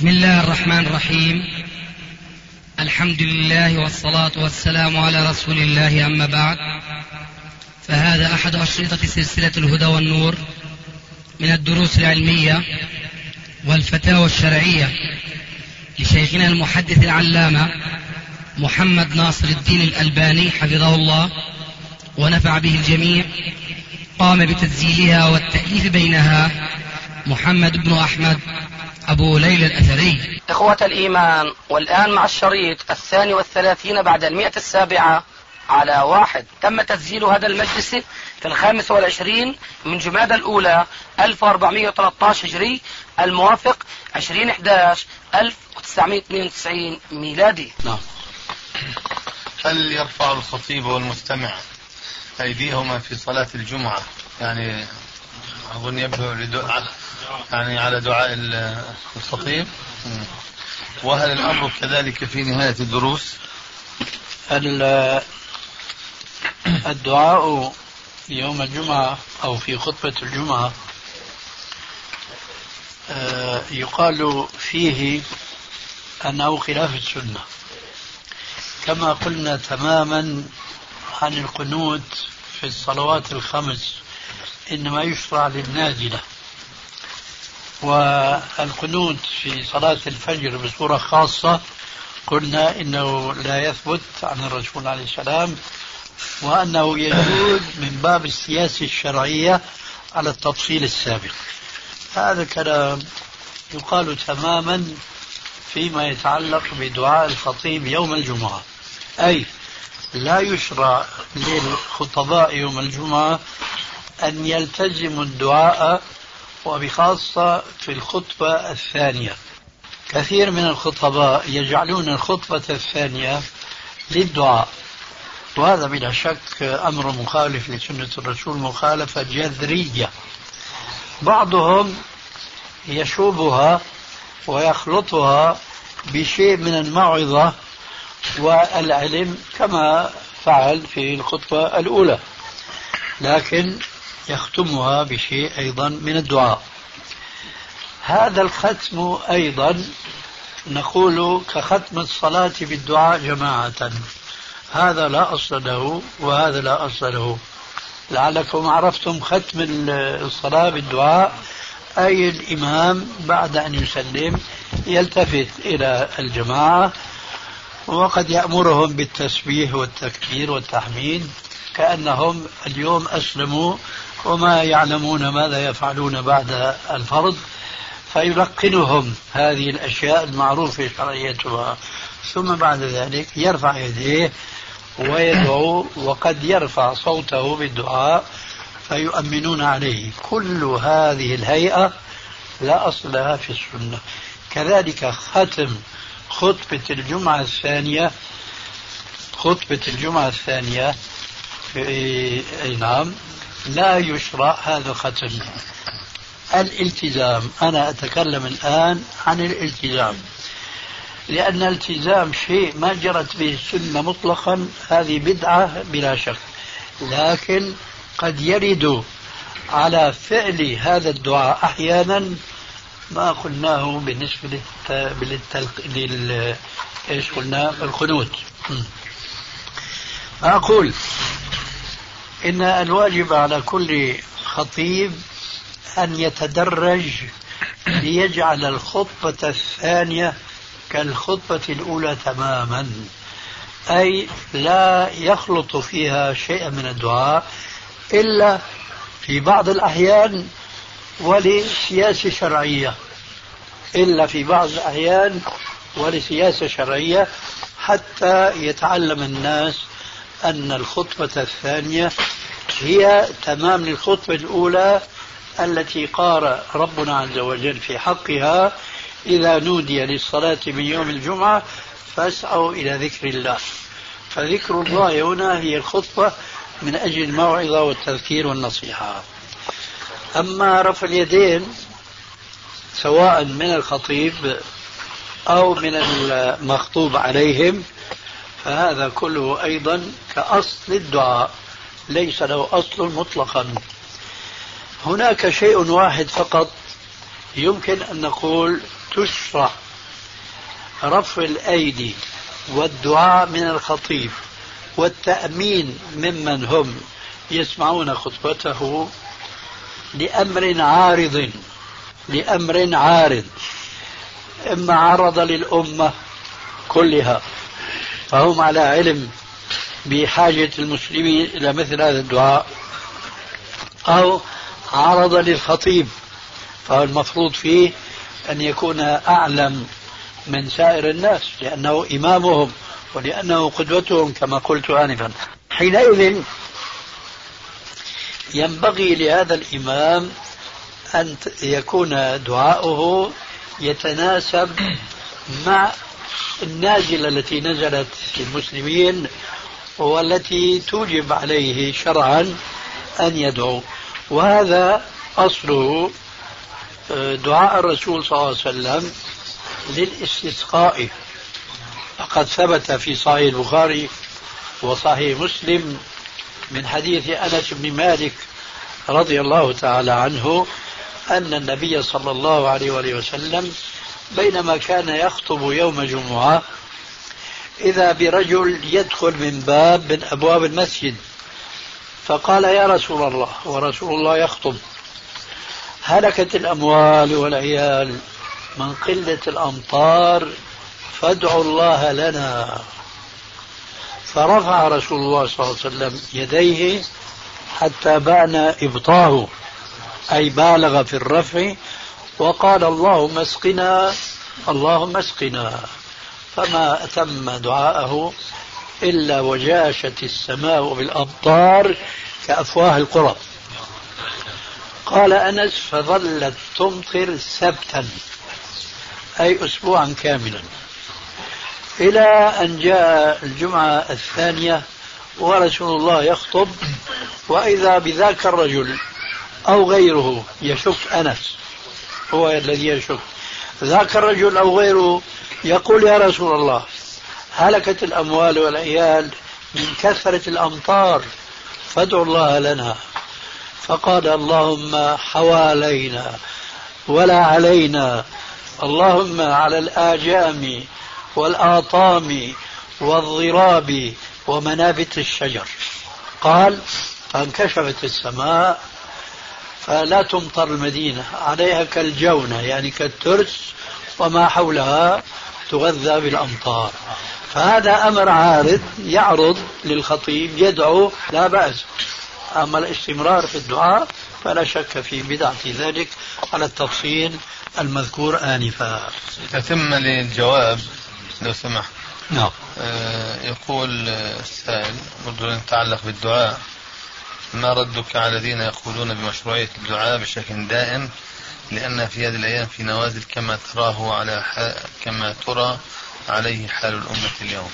بسم الله الرحمن الرحيم. الحمد لله والصلاة والسلام على رسول الله، أما بعد، فهذا أحد أشرطة سلسلة الهدى والنور من الدروس العلمية والفتاوى الشرعية لشيخنا المحدث العلامة محمد ناصر الدين الألباني حفظه الله ونفع به الجميع. قام بتسجيلها والتأليف بينها محمد بن أحمد أبو ليلى الأثري. إخوة الإيمان، والآن مع الشريط 32 بعد 107 على 1. تم تسجيل هذا المجلس في 25 من جمادى الأولى 1413 هجري، الموافق 20/11/1992 ميلادي. هل يرفع الخطيب والمستمع أيديهما في صلاة الجمعة؟ يعني أظن يبدو يعني على دعاء الخطيب. وهل الأمر كذلك في نهاية الدروس؟ الدعاء يوم الجمعة أو في خطبة الجمعة يقال فيه أنه خلاف السنة، كما قلنا تماما عن القنوت في الصلوات الخمس، إنما يشرع للنازلة. والقنوت في صلاة الفجر بصورة خاصة قلنا إنه لا يثبت عن الرسول عليه السلام، وأنه يجوز من باب السياسة الشرعية على التفصيل السابق. هذا كلام يقال تماما فيما يتعلق بدعاء الخطيب يوم الجمعة، أي لا يشرع للخطباء يوم الجمعة أن يلتزموا الدعاء، وبخاصة في الخطبة الثانية. كثير من الخطباء يجعلون الخطبة الثانية للدعاء، وهذا بلا شك أمر مخالف لسنة الرسول مخالفة جذرية. بعضهم يشوبها ويخلطها بشيء من الموعظة والعلم كما فعل في الخطبة الأولى، لكن يختمها بشيء أيضا من الدعاء. هذا الختم أيضا نقول كختم الصلاة بالدعاء جماعة، هذا لا أصل له وهذا لا أصل له. لعلكم عرفتم ختم الصلاة بالدعاء، أي الإمام بعد أن يسلم يلتفت إلى الجماعة وقد يأمرهم بالتسبيح والتكبير والتحميد كأنهم اليوم أسلموا وما يعلمون ماذا يفعلون بعد الفرض، فيلقنهم هذه الأشياء المعروفة شرعيتها، ثم بعد ذلك يرفع يديه ويدعو، وقد يرفع صوته بالدعاء فيؤمنون عليه. كل هذه الهيئة لا أصل لها في السنة. كذلك ختم خطبة الجمعة الثانية نعم لا يشرع هذا الختم. الالتزام، أنا أتكلم الآن عن الالتزام، لأن الالتزام شيء ما جرت به السنة مطلقا، هذه بدعة بلا شك، لكن قد يرد على فعل هذا الدعاء أحيانا ما قلناه بالنسبة إيش قلنا القنوت. أقول إن الواجب على كل خطيب أن يتدرج ليجعل الخطبة الثانية كالخطبة الأولى تماما، أي لا يخلط فيها شيئا من الدعاء إلا في بعض الأحيان ولسياسة شرعية، حتى يتعلم الناس أن الخطبة الثانية هي تمام للخطبة الأولى التي قال ربنا عز وجل في حقها: إذا نودي للصلاة من يوم الجمعة فاسعوا إلى ذكر الله. فذكر الله هنا هي الخطبة من أجل الموعظة والتذكير والنصيحة. أما رفع اليدين سواء من الخطيب أو من المخطوب عليهم فهذا كله أيضا كأصل الدعاء، ليس له أصل مطلقا. هناك شيء واحد فقط يمكن أن نقول تشرع رفع الأيدي والدعاء من الخطيب والتأمين ممن هم يسمعون خطبته لأمر عارض إما عرض للأمة كلها فهم على علم بحاجة المسلمين إلى مثل هذا الدعاء، أو عرض للخطيب فالمفروض فيه أن يكون أعلم من سائر الناس لأنه إمامهم ولأنه قدوتهم كما قلت آنفا. حينئذ ينبغي لهذا الإمام أن يكون دعاؤه يتناسب مع النازلة التي نزلت في المسلمين والتي توجب عليه شرعا أن يدعو. وهذا أصله دعاء الرسول صلى الله عليه وسلم للاستسقاء، فقد ثبت في صحيح البخاري وصحيح مسلم من حديث أنس بن مالك رضي الله تعالى عنه أن النبي صلى الله عليه وآله وسلم بينما كان يخطب يوم جمعة إذا برجل يدخل من باب من أبواب المسجد فقال يا رسول الله، ورسول الله يخطب: هلكت الأموال والعيال من قلة الأمطار فادعوا الله لنا. فرفع رسول الله صلى الله عليه وسلم يديه حتى بان إبطاه، أي بالغ في الرفع، وقال اللهم اسقنا اللهم اسقنا، فما أتم دعاءه إلا وجاشت السماء بالأمطار كأفواه القرى. قال أنس: فظلت تمطر سبتا، أي أسبوعا كاملا، إلى أن جاء الجمعة الثانية ورسول الله يخطب، وإذا بذاك الرجل أو غيره يشك، أنس هو الذي يشك، ذاك الرجل أو غيره يقول يا رسول الله هلكت الأموال والعيال من كثرة الأمطار فادعوا الله لنا. فقال اللهم حوالينا ولا علينا، اللهم على الآجام والآطام والضراب ومنابت الشجر. قال: فانكشفت السماء فلا تمطر المدينة، عليها كالجونة يعني كالترس وما حولها تغذى بالأمطار. فهذا أمر عارض يعرض للخطيب يدعو لا بأس، أما الاستمرار في الدعاء فلا شك في بدعة ذلك على التفصيل المذكور آنفا. تتم للجواب لو سمحت. نعم. يقول السائل برضو يتعلق بالدعاء: ما ردك على الذين يقولون بمشروعية الدعاء بشكل دائم لأن في هذه الأيام في نوازل كما ترى عليه حال الأمة اليوم؟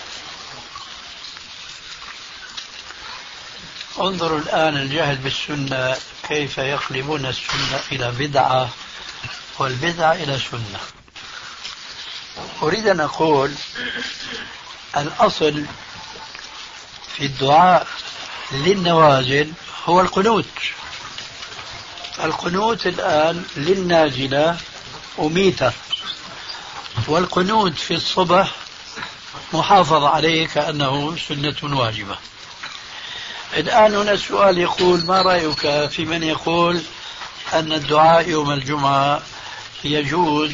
انظروا الآن الجهل بالسنة كيف يقلبون السنة إلى بدعة والبدعة إلى سنة. أريد أن أقول الأصل في الدعاء للنوازل هو القنوت. القنوت الآن للنازلة أميتة، والقنوت في الصبح محافظ عليه كأنه سنة واجبة. الآن هنا السؤال يقول: ما رأيك في من يقول أن الدعاء يوم الجمعة يجوز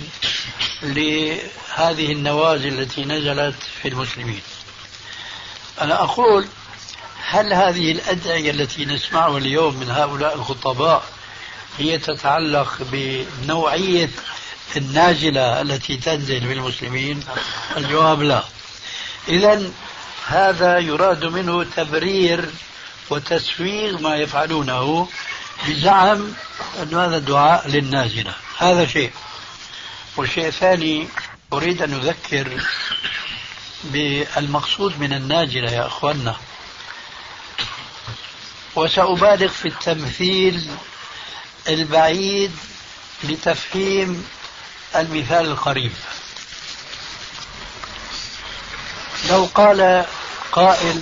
لهذه النوازل التي نزلت في المسلمين؟ أنا أقول: هل هذه الأدعية التي نسمعها اليوم من هؤلاء الخطباء هي تتعلق بنوعية النازلة التي تنزل بالمسلمين؟ الجواب لا. إذن هذا يراد منه تبرير وتسويغ ما يفعلونه بزعم أن هذا الدعاء للنازلة. هذا شيء. والشيء الثاني أريد أن أذكر بالمقصود من النازلة يا أخوانا، وسأبالغ في التمثيل البعيد لتفهيم المثال القريب. لو قال قائل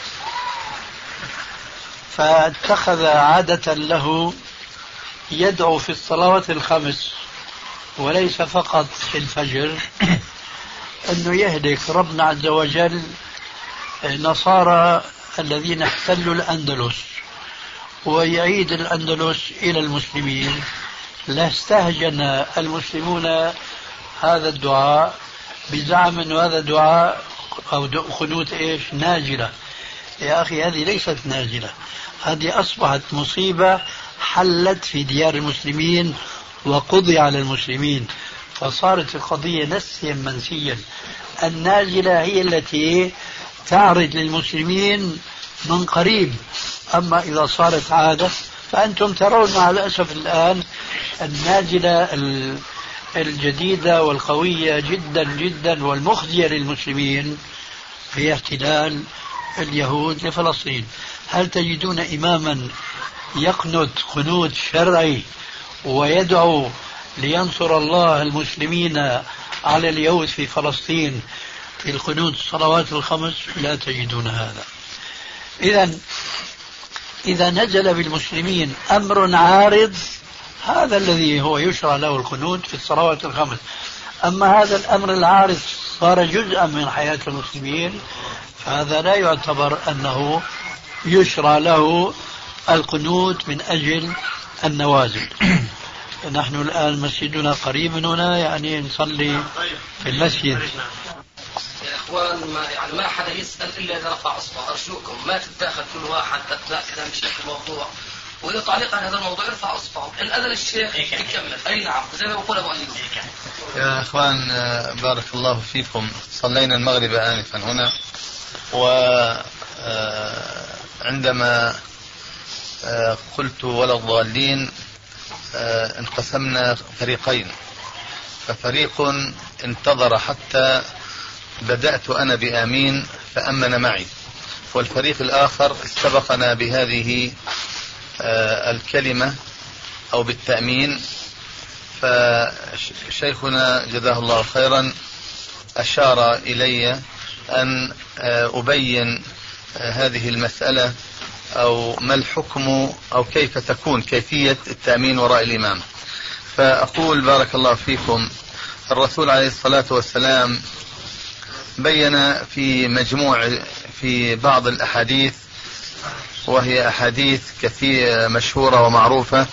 فاتخذ عادة له يدعو في الصلوات الخمس وليس فقط في الفجر أنه يهلك ربنا عز وجل نصارى الذين احتلوا الأندلس ويعيد الأندلس إلى المسلمين، لاستهجن المسلمون هذا الدعاء بزعم أن هذا دعاء أو قنوت إيش ناجلة. يا أخي هذه ليست ناجلة، هذه أصبحت مصيبة حلت في ديار المسلمين وقضي على المسلمين، فصارت القضية نسيا منسيا. النازلة هي التي تعرض للمسلمين من قريب، أما إذا صارت عادة فأنتم ترون مع الأسف الآن النازلة الجديدة والقوية جدا جدا والمخزية للمسلمين هي احتلال اليهود لفلسطين. هل تجدون إماما يقنت قنوت شرعي ويدعو لينصر الله المسلمين على اليهود في فلسطين في القنوت الصلوات الخمس؟ لا تجدون هذا. إذا نزل بالمسلمين أمر عارض هذا الذي هو يشرع له القنوت في الصلوات الخمس. أما هذا الأمر العارض صار جزءا من حياة المسلمين فهذا لا يعتبر أنه يشرع له القنوت من أجل النوازل. نحن الآن مسجدنا قريب من هنا، يعني نصلي في المسجد. يا إخوان ما حدا يسأل إلا إذا رفع أصبعه، أرجوكم ما تتداخل كل واحد أثناء كلام الشيخ الموضوع، وإذا تعليق على هذا الموضوع يرفع أصبعه، إن أذن الشيخ يكمل. أي نعم زي ما بقول أبو أيوب. يا إخوان بارك الله فيكم، صلينا المغرب آنفا هنا، وعندما قلت ولا الضالين انقسمنا فريقين، ففريق انتظر حتى بدأت أنا بآمين فأمن معي، والفريق الآخر سبقنا بهذه الكلمة أو بالتأمين. فشيخنا جزاه الله خيرا أشار إلي أن أبين هذه المسألة أو ما الحكم أو كيف تكون كيفية التأمين وراء الإمام. فأقول بارك الله فيكم، الرسول عليه الصلاة والسلام بين في بعض الأحاديث، وهي أحاديث كثيرة مشهورة ومعروفة،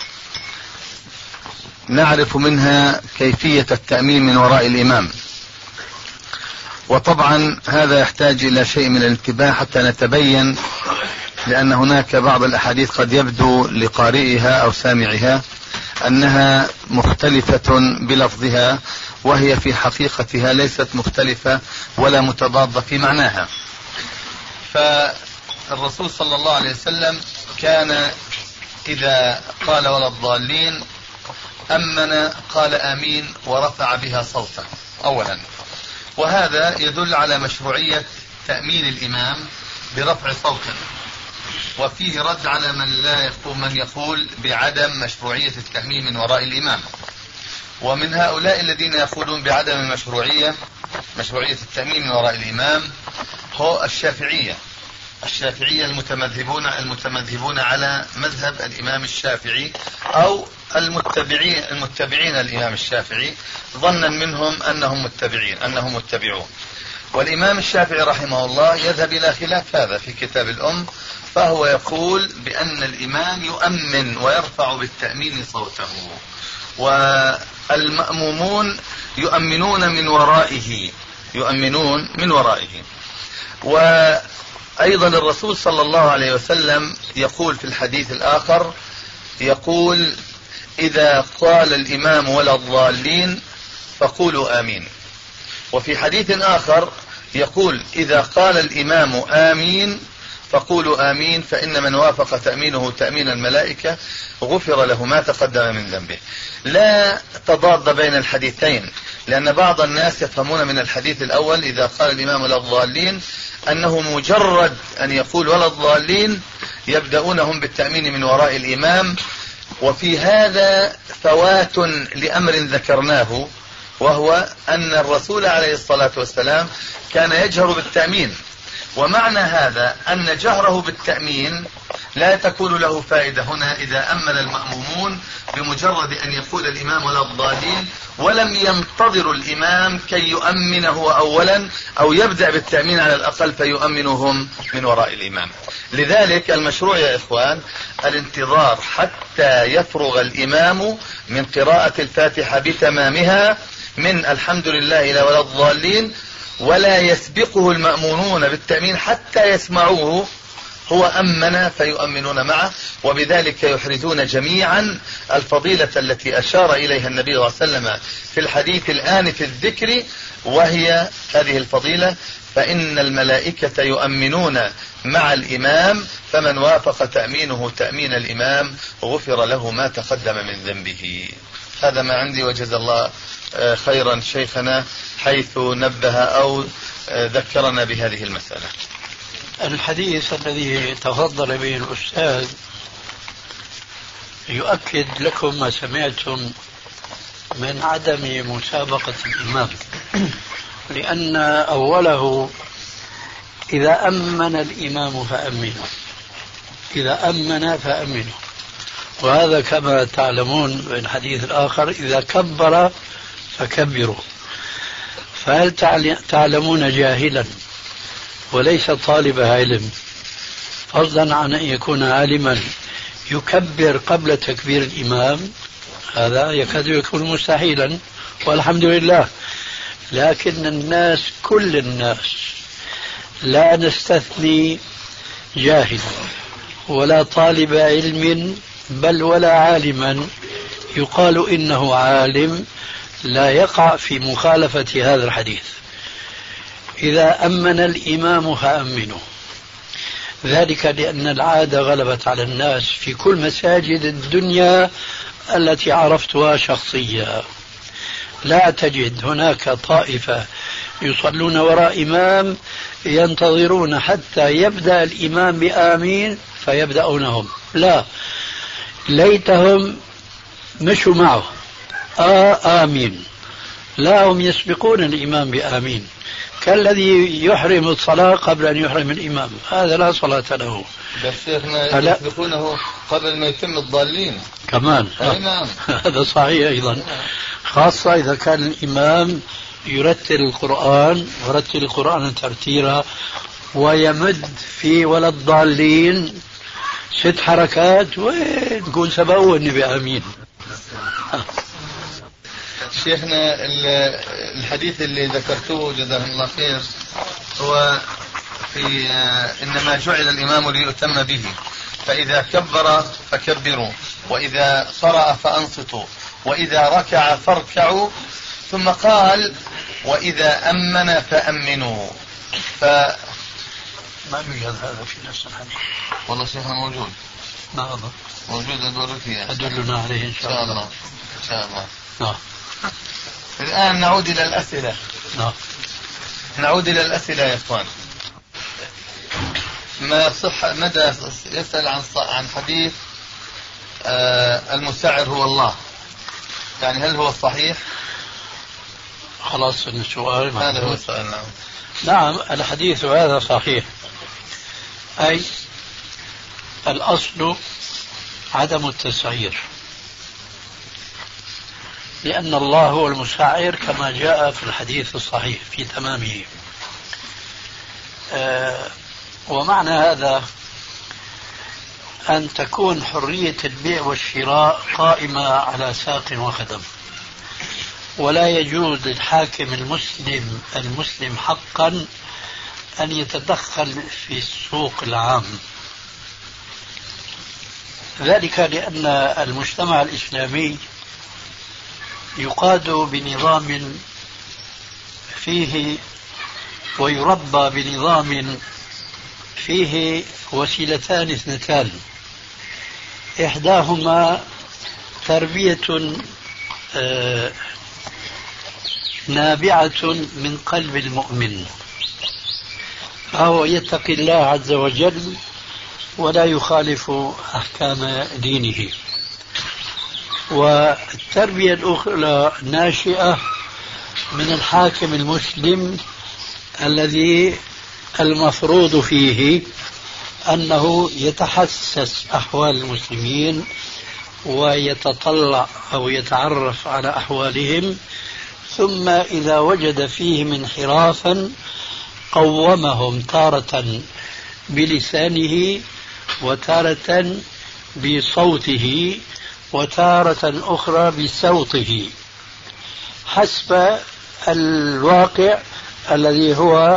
نعرف منها كيفية التأمين من وراء الإمام. وطبعا هذا يحتاج إلى شيء من الانتباه حتى نتبين، لأن هناك بعض الأحاديث قد يبدو لقارئها أو سامعها أنها مختلفة بلفظها، وهي في حقيقتها ليست مختلفة ولا متضادة في معناها. فالرسول صلى الله عليه وسلم كان إذا قال ولا الضالين أمن قال آمين ورفع بها صوته أولا، وهذا يدل على مشروعية تأمين الإمام برفع صوته، وفيه رد على من يقول بعدم مشروعية التأمين من وراء الإمام. ومن هؤلاء الذين يقولون بعدم مشروعية التأمين من وراء الإمام هو الشافعية المتمذهبون على مذهب الإمام الشافعي، أو المتبعين الإمام الشافعي، ظنا منهم أنهم متبعون. والإمام الشافعي رحمه الله يذهب إلى خلاف هذا في كتاب الأم، فهو يقول بأن الإمام يؤمن ويرفع بالتأمين صوته، والمأمومون يؤمنون من ورائه. وأيضا الرسول صلى الله عليه وسلم يقول في الحديث الآخر، يقول إذا قال الإمام ولا الضالين فقولوا آمين. وفي حديث آخر يقول إذا قال الإمام آمين فقولوا آمين، فإن من وافق تأمينه تأمين الملائكة غفر له ما تقدم من ذنبه. لا تضاد بين الحديثين، لأن بعض الناس يفهمون من الحديث الأول إذا قال الإمام ولا الضالين أنه مجرد أن يقول ولا الضالين يبدأونهم بالتأمين من وراء الإمام. وفي هذا فوات لأمر ذكرناه، وهو أن الرسول عليه الصلاة والسلام كان يجهر بالتأمين، ومعنى هذا أن جهره بالتأمين لا تكون له فائدة هنا إذا أمن المأمومون بمجرد أن يقول الإمام ولا الضالين، ولم ينتظر الإمام كي يؤمنه أولا أو يبدأ بالتأمين على الأقل فيؤمنهم من وراء الإمام. لذلك المشروع يا إخوان الانتظار حتى يفرغ الإمام من قراءة الفاتحة بتمامها من الحمد لله إلى ولا الضالين، ولا يسبقه المأمونون بالتأمين حتى يسمعوه، هو أمن فيؤمنون معه، وبذلك يحرزون جميعا الفضيلة التي أشار إليها النبي صلى الله عليه وسلم في الحديث الآن في الذكر، وهي هذه الفضيلة: فإن الملائكة يؤمنون مع الإمام، فمن وافق تأمينه تأمين الإمام غفر له ما تقدم من ذنبه. هذا ما عندي، وجزا الله خيرا شيخنا حيث نبه أو ذكرنا بهذه المسألة. الحديث الذي تفضل به الأستاذ يؤكد لكم ما سمعتم من عدم مسابقة الإمام، لأن أوله إذا أمن الإمام فأمنوا، إذا أمن فأمنوا، وهذا كما تعلمون في الحديث الآخر إذا كبر فكبروا. فهل تعلمون جاهلا وليس طالب علم، فضلا عن أن يكون عالما، يكبر قبل تكبير الإمام؟ هذا يكاد يكون مستحيلا، والحمد لله. لكن الناس كل الناس لا نستثني جاهل ولا طالب علم بل ولا عالما يقال إنه عالم لا يقع في مخالفة هذا الحديث. إذا أمن الإمام فأمنوا، ذلك لأن العادة غلبت على الناس في كل مساجد الدنيا التي عرفتها شخصيا. لا تجد هناك طائفة يصلون وراء إمام ينتظرون حتى يبدأ الإمام بآمين فيبدأونهم، لا، ليتهم مشوا معه آمين، لا، هم يسبقون الإمام بآمين، كالذي يحرم الصلاة قبل أن يحرم الإمام، هذا لا صلاة له. بس شيخنا يسبقونه قبل ما يتم الضالين كمان. نعم. هذا صحيح أيضا، خاصة إذا كان الإمام يرتل القرآن ورتل القرآن ترتيلا ويمد في ولا الضالين 6 حركات، وين نقول سبقوني بآمين. شيخنا الحديث اللي ذكرته جزاهم الله خير هو في إنما جعل الإمام ليؤتم به، فإذا كبر فكبروا، وإذا قرأ فأنصتوا، وإذا ركع فاركعوا، ثم قال وإذا أمن فأمنوا. ما يوجد هذا في نفس الحديث. والله شيخنا موجود. نعم موجود، أدورك إياه. أدلنا عليه إن شاء الله. إن شاء الله. نعم. الآن نعود إلى الأسئلة. نعم. نعود إلى الأسئلة يا إخوان. ما صح مدى يسأل عن حديث المسعر هو الله، يعني هل هو صحيح؟ خلاص السؤال هذا هو السؤال. نعم. نعم الحديث هذا صحيح، أي الأصل عدم التسعير، لأن الله هو المسعر كما جاء في الحديث الصحيح في تمامه. ومعنى هذا أن تكون حرية البيع والشراء قائمة على ساق وخدم، ولا يجوز للحاكم المسلم حقا أن يتدخل في السوق العام، ذلك لأن المجتمع الإسلامي يقاد بنظام فيه ويربى بنظام فيه وسيلتان اثنتان، إحداهما تربية نابعة من قلب المؤمن، فهو يتقي الله عز وجل ولا يخالف أحكام دينه، والتربية الأخرى ناشئة من الحاكم المسلم الذي المفروض فيه أنه يتحسس أحوال المسلمين ويتطلع أو يتعرف على أحوالهم، ثم إذا وجد فيهم انحرافا قومهم تارة بلسانه وتارة بصوته وتارة أخرى بصوته حسب الواقع الذي هو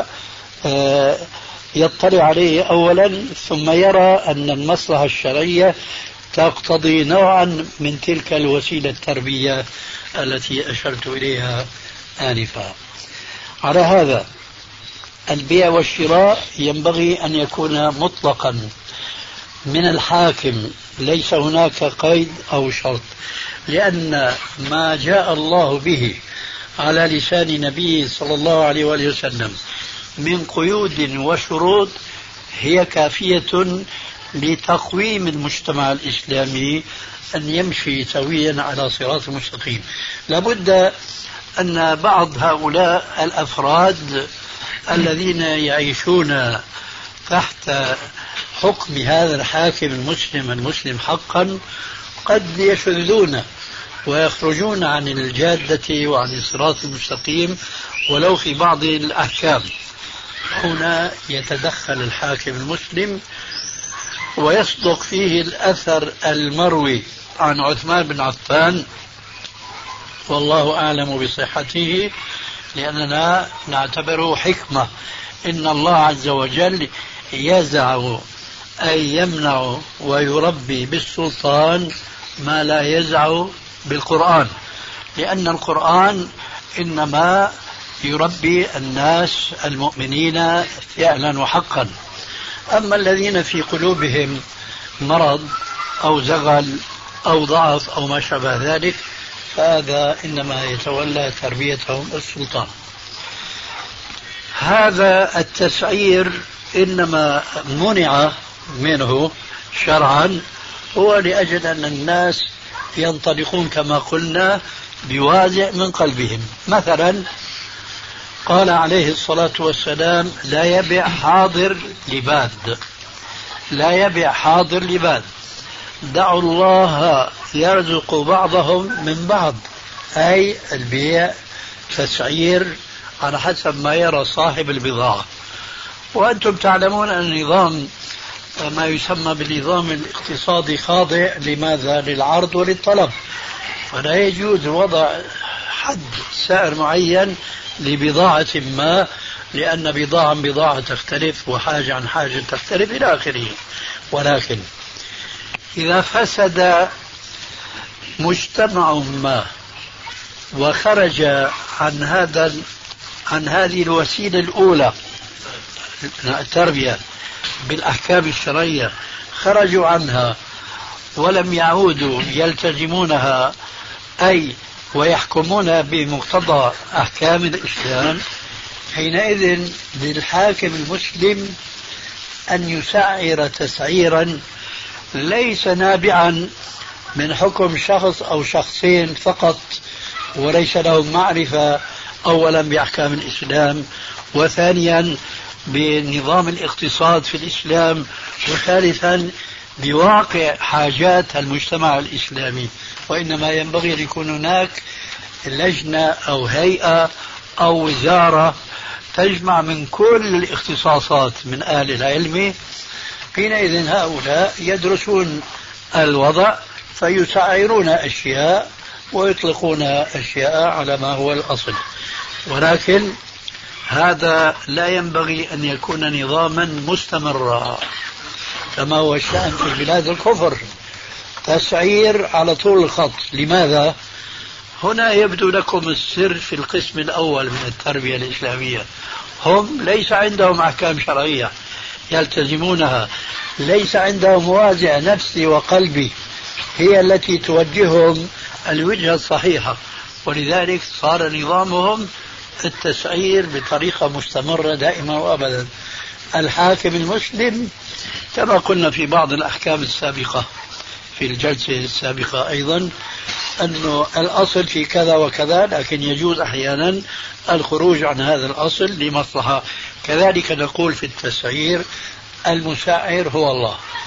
يطلع عليه أولا، ثم يرى أن المصلحة الشرعية تقتضي نوعا من تلك الوسيلة التربية التي أشرت إليها آنفا. على هذا البيع والشراء ينبغي أن يكون مطلقا من الحاكم، ليس هناك قيد أو شرط، لأن ما جاء الله به على لسان نبيه صلى الله عليه وآله وسلم من قيود وشروط هي كافية لتقويم المجتمع الإسلامي أن يمشي سويا على صراط مستقيم. لابد أن بعض هؤلاء الأفراد الذين يعيشون تحت حكم هذا الحاكم المسلم حقا قد يشذون ويخرجون عن الجادة وعن الصراط المستقيم ولو في بعض الأحكام. هنا يتدخل الحاكم المسلم ويصدق فيه الأثر المروي عن عثمان بن عفان، والله أعلم بصحته، لأننا نعتبره حكمة. إن الله عز وجل يزع أي يمنع ويربي بالسلطان ما لا يزع بالقرآن، لأن القرآن إنما يربي الناس المؤمنين فعلا وحقا. أما الذين في قلوبهم مرض أو زغل أو ضعف أو ما شابه ذلك فهذا إنما يتولى تربيتهم السلطان. هذا التسعير إنما منع منه شرعا هو لأجل أن الناس ينطلقون كما قلنا بوازع من قلبهم. مثلا قال عليه الصلاة والسلام: لا يبيع حاضر لباد، لا يبيع حاضر لباد، دعوا الله يرزق بعضهم من بعض، أي البيع تسعير على حسب ما يرى صاحب البضاعة. وأنتم تعلمون أن النظام ما يسمى بالنظام الاقتصادي خاضع لماذا؟ للعرض وللطلب، فلا يجوز وضع حد سعر معين لبضاعة ما، لأن بضاعة عن بضاعة تختلف وحاجة عن حاجة تختلف إلى آخره. ولكن إذا فسد مجتمع ما وخرج عن هذه الوسيلة الأولى التربية بالأحكام الشرعية، خرجوا عنها ولم يعودوا يلتزمونها أي ويحكمون بمقتضى أحكام الإسلام، حينئذ للحاكم المسلم أن يسعر تسعيرا ليس نابعا من حكم شخص أو شخصين فقط وليس لهم معرفة أولا بأحكام الإسلام، وثانيا بنظام الاقتصاد في الإسلام، وثالثا بواقع حاجات المجتمع الإسلامي. وإنما ينبغي أن يكون هناك لجنة أو هيئة أو وزارة تجمع من كل الاختصاصات من أهل العلم. حينئذ هؤلاء يدرسون الوضع فيسعرون أشياء ويطلقون أشياء على ما هو الأصل. ولكن هذا لا ينبغي أن يكون نظاما مستمرا كما هو الشأن في بلاد الكفر، تسعير على طول الخط. لماذا؟ هنا يبدو لكم السر في القسم الأول من التربية الإسلامية. هم ليس عندهم أحكام شرعية يلتزمونها، ليس عندهم وازع نفسي وقلبي هي التي توجههم الوجهة الصحيحة، ولذلك صار نظامهم التسعير بطريقة مستمرة دائما وأبدا. الحاكم المسلم كما قلنا في بعض الأحكام السابقة في الجلسة السابقة أيضا أنه الأصل في كذا وكذا، لكن يجوز أحيانا الخروج عن هذا الأصل لمصلحة. كذلك نقول في التسعير المسعر هو الله،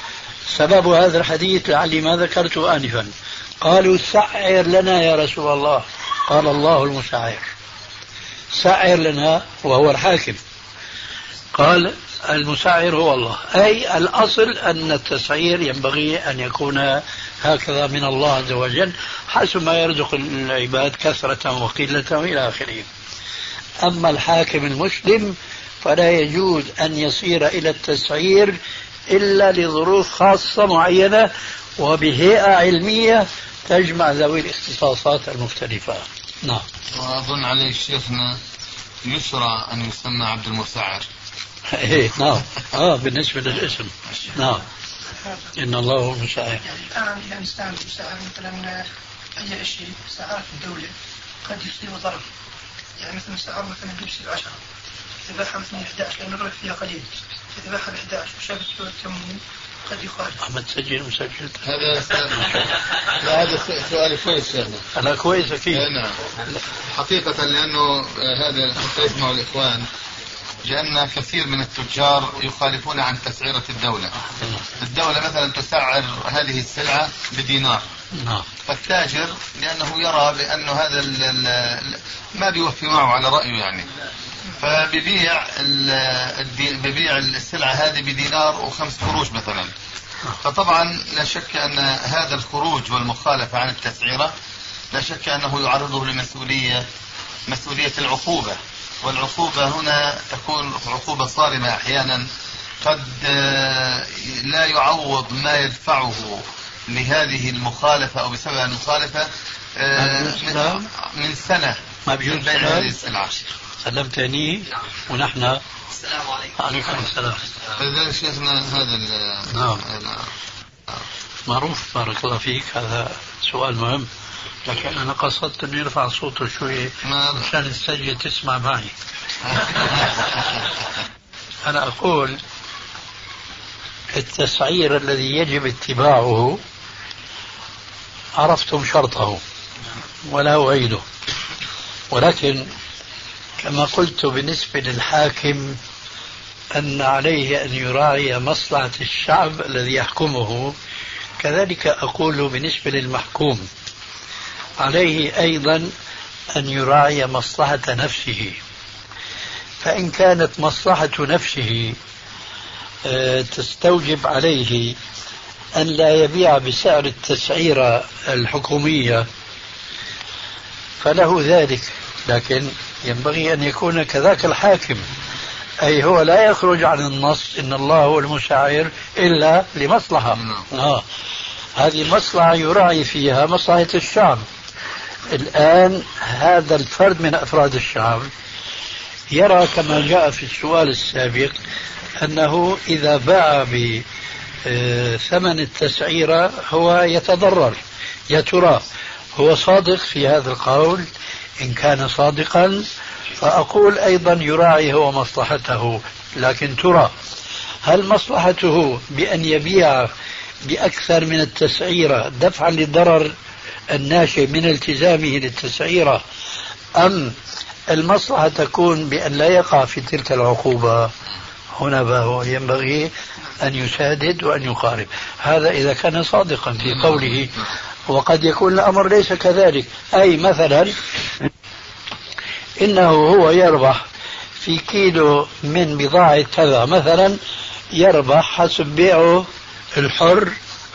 سبب هذا الحديث لعلي ما ذكرته آنفا. قالوا سعر لنا يا رسول الله، قال الله المسعر. سعر لنا وهو الحاكم، قال المسعر هو الله. أي الأصل أن التسعير ينبغي أن يكون هكذا من الله عز وجل حسب ما يرزق العباد كثرة وقلة إلى آخره. أما الحاكم المسلم فلا يجوز أن يصير إلى التسعير إلا لظروف خاصة معينة وبهيئة علمية تجمع ذوي الاختصاصات المختلفة. نعم. وأظن عليه شيخنا يسرى أن يسمى عبد المسعر. إيه نعم. بالنسبة للاسم نعم، إن الله هو المسعر. الآن إذا نستعمل مسعر مثلا أي شيء سعرات الدولة قد يصير ضرر، يعني مثلا سعر مثلا لبس 10 إذا مثلا 11 لأنه الربح فيها قليل، إذا باعها ب 11 وشافت سوء التموين قد يخالف. أحمد سجل مسجل. هذا سؤال كويس شيخنا. أنا كويس أكيد. نعم حقيقة، لأنه هذا حتى يسمعوا الإخوان، لأن كثير من التجار يخالفون عن تسعيرة الدولة. الدولة مثلا تسعر هذه السلعة بدينار، فالتاجر لأنه يرى بأنه هذا ما بيوفي معه على رأيه يعني، فبيبيع السلعة هذه بدينار و5 قروش مثلا. فطبعا لا شك أن هذا الخروج والمخالفة عن التسعيرة لا شك أنه يعرضه مسؤولية العقوبة، والعقوبة هنا تكون عقوبة صارمة أحيانا، قد لا يعوض ما يدفعه لهذه المخالفة أو بسبب المخالفة من سنة ما بيجوز بين هذه السلعة. سلمتني ونحن. السلام عليكم. عليكم السلام. فلذلك شيخنا هذا نعم معروف. بارك الله فيك، هذا سؤال مهم، لكن أنا قصدت أن يرفع صوته شوي عشان السجل تسمع معي. أنا أقول التسعير الذي يجب اتباعه عرفتم شرطه ولا أعيده، ولكن كما قلت بالنسبة للحاكم أن عليه أن يراعي مصلحة الشعب الذي يحكمه، كذلك أقول بالنسبة للمحكوم عليه أيضا أن يراعي مصلحة نفسه. فإن كانت مصلحة نفسه تستوجب عليه أن لا يبيع بسعر التسعيرة الحكومية فله ذلك، لكن ينبغي أن يكون كذاك الحاكم، أي هو لا يخرج عن النص إن الله هو المسعر إلا لمصلحة. هذه المصلحة يراعي فيها مصلحة الشعب. الآن هذا الفرد من أفراد الشعب يرى كما جاء في السؤال السابق أنه إذا باع بثمن التسعيرة هو يتضرر. يا ترى هو صادق في هذا القول؟ إن كان صادقا فأقول أيضا يراعي هو مصلحته، لكن ترى هل مصلحته بأن يبيع بأكثر من التسعيرة دفعا للضرر الناشئ من التزامه للتسعيرة، أم المصلحة تكون بأن لا يقع في تلك العقوبة؟ هنا ينبغي أن يسادد وأن يقارب. هذا إذا كان صادقا في قوله، وقد يكون الأمر ليس كذلك. أي مثلا إنه هو يربح في كيلو من بضاعة كذا مثلا، يربح حسب بيعه الحر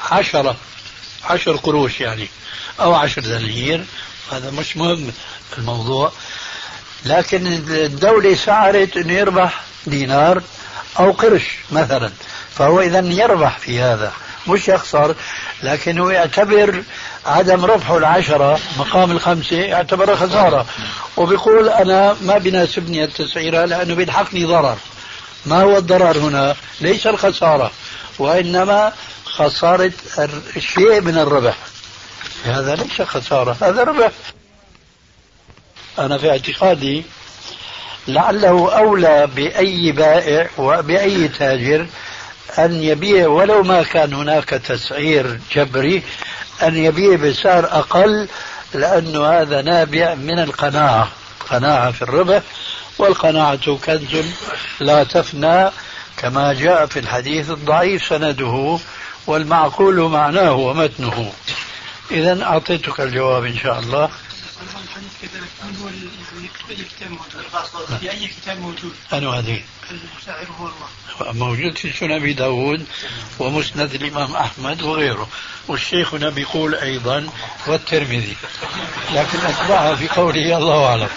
10 قروش يعني أو 10 دنانير، هذا مش مهم الموضوع، لكن الدولة سعرت أن يربح دينار أو قرش مثلا، فهو إذن يربح في هذا مش يخسر، لكنه يعتبر عدم ربحه 10 مقام 5 يعتبر خسارة، وبيقول أنا ما بيناسبني التسعيرة لأنه بيلحقني ضرر. ما هو الضرر هنا؟ ليس الخسارة، وإنما خسارة شيء من الربح. هذا ليس خسارة، هذا ربح. أنا في اعتقادي لعله أولى بأي بائع وبأي تاجر أن يبيع ولو ما كان هناك تسعير جبري، أن يبيع بسعر أقل، لأنه هذا نابع من القناعة، قناعة في الربح، والقناعة كنز لا تفنى كما جاء في الحديث الضعيف سنده، والمعقول معناه ومتنه. إذا أعطيتك الجواب إن شاء الله. الحديث كذلك من هو يعني أي كتاب موجود؟ في أي كتاب موجود؟ أنا هذه المساعر هو الله موجود في سنن أبي داود ومسند الإمام أحمد وغيره، والشيخنا بيقول أيضا والترمذي، لكن أتبعها في قوله الله أعلم.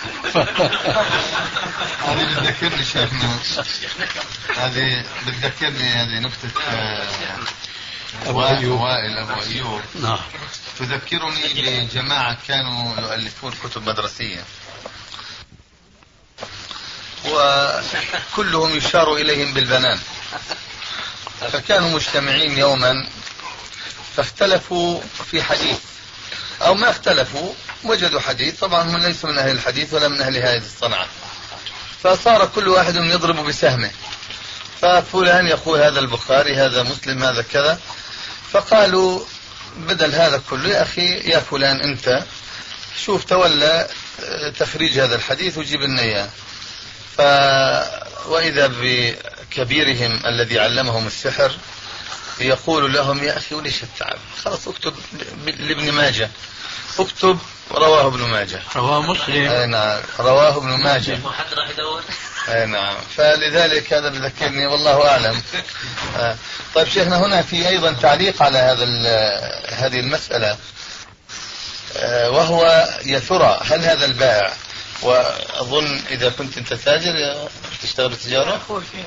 هذه بتذكرني شيخنا، هذه بتذكرني هذه نكتة أبو أيوب. وائل أبو أيوب. نعم. تذكرني بجماعة كانوا يؤلفون كتب مدرسية، وكلهم يشار إليهم بالبنان، فكانوا مجتمعين يوما فاختلفوا في حديث، أو ما اختلفوا، وجدوا حديث، طبعا هم ليسوا من أهل الحديث ولا من أهل هذه الصنعة، فصار كل واحد يضرب بسهمه، ففلان يقول هذا البخاري، هذا مسلم، هذا كذا، فقالوا بدل هذا كله يا أخي يا فلان أنت شوف تولى تخريج هذا الحديث وجيب لنا إياه. وإذا بكبيرهم الذي علمهم السحر يقول لهم يا أخي وليش التعب، خلاص اكتب لابن ماجه، اكتب رواه ابن ماجه، رواه مسلم. أي نعم رواه ابن ماجه. أي نعم. فلذلك هذا بذكرني والله أعلم. طيب شيخنا هنا في أيضا تعليق على هذه المسألة، وهو يا ترى هل هذا البائع، وأظن إذا كنت أنت تاجر تشتغل بالتجارة،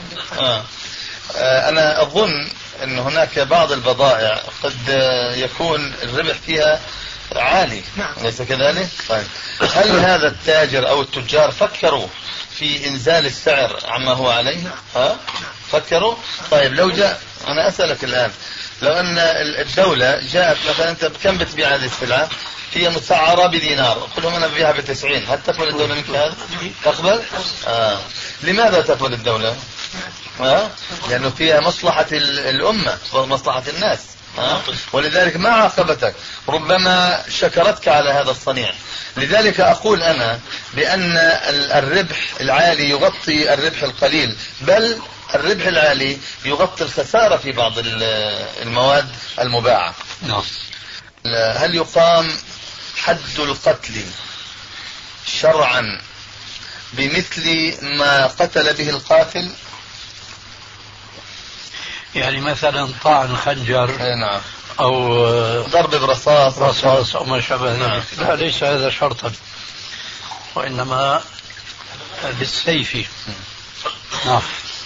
أنا أظن أن هناك بعض البضائع قد يكون الربح فيها عالي، ليس كذلك؟ طيب هل هذا التاجر أو التجار فكروا في إنزال السعر عما هو عليه؟ فكروا؟ طيب لو جاء، أنا أسألك الآن، لو أن الدولة جاءت مثلا أنت بكم بتبيع هذه السلعة؟ هي مسعرة بدينار، قل لهم أنا ببيعها ب90، هل تقبل الدولة منك هذا؟ تقبل؟ لماذا تقبل الدولة؟ لأنه فيها مصلحة الأمة ومصلحة الناس، ولذلك ما عاقبتك، ربما شكرتك على هذا الصنيع. لذلك أقول أنا بأن الربح العالي يغطي الربح القليل، بل الربح العالي يغطي الخسارة في بعض المواد المباعة. هل يقام حد القتل شرعا بمثل ما قتل به القاتل؟ يعني مثلا طعن خنجر، نعم، أو ضرب برصاص أو ما شابه ذلك. لا، ليس هذا شرطا، وإنما بالسيف. نعم.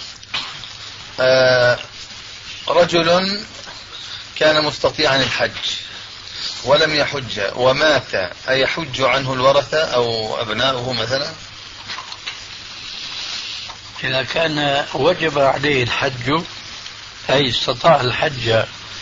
رجل كان مستطيعا الحج ولم يحج ومات، أيحج عنه الورثة أو أبناؤه مثلا؟ إذا كان وجب عليه الحج، أي استطاع الحج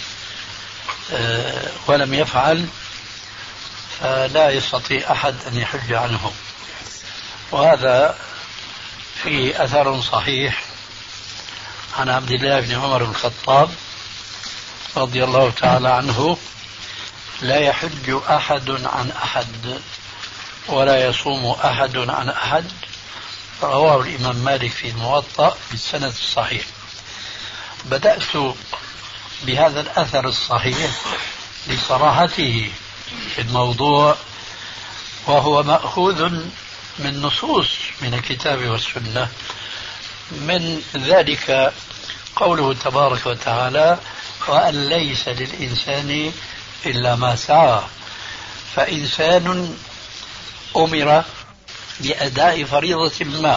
ولم يفعل، فلا يستطيع أحد أن يحج عنه. وهذا في أثر صحيح عن عبد الله بن عمر بن الخطاب رضي الله تعالى عنه: لا يحج أحد عن أحد ولا يصوم أحد عن أحد. رواه الإمام مالك في الموطأ بالسند الصحيح. بدأت بهذا الأثر الصحيح لصراحته في الموضوع، وهو مأخوذ من نصوص من الكتاب والسنة، من ذلك قوله تبارك وتعالى: وأن ليس للإنسان إلا ما سعى. فإنسان أمر بأداء فريضة ما،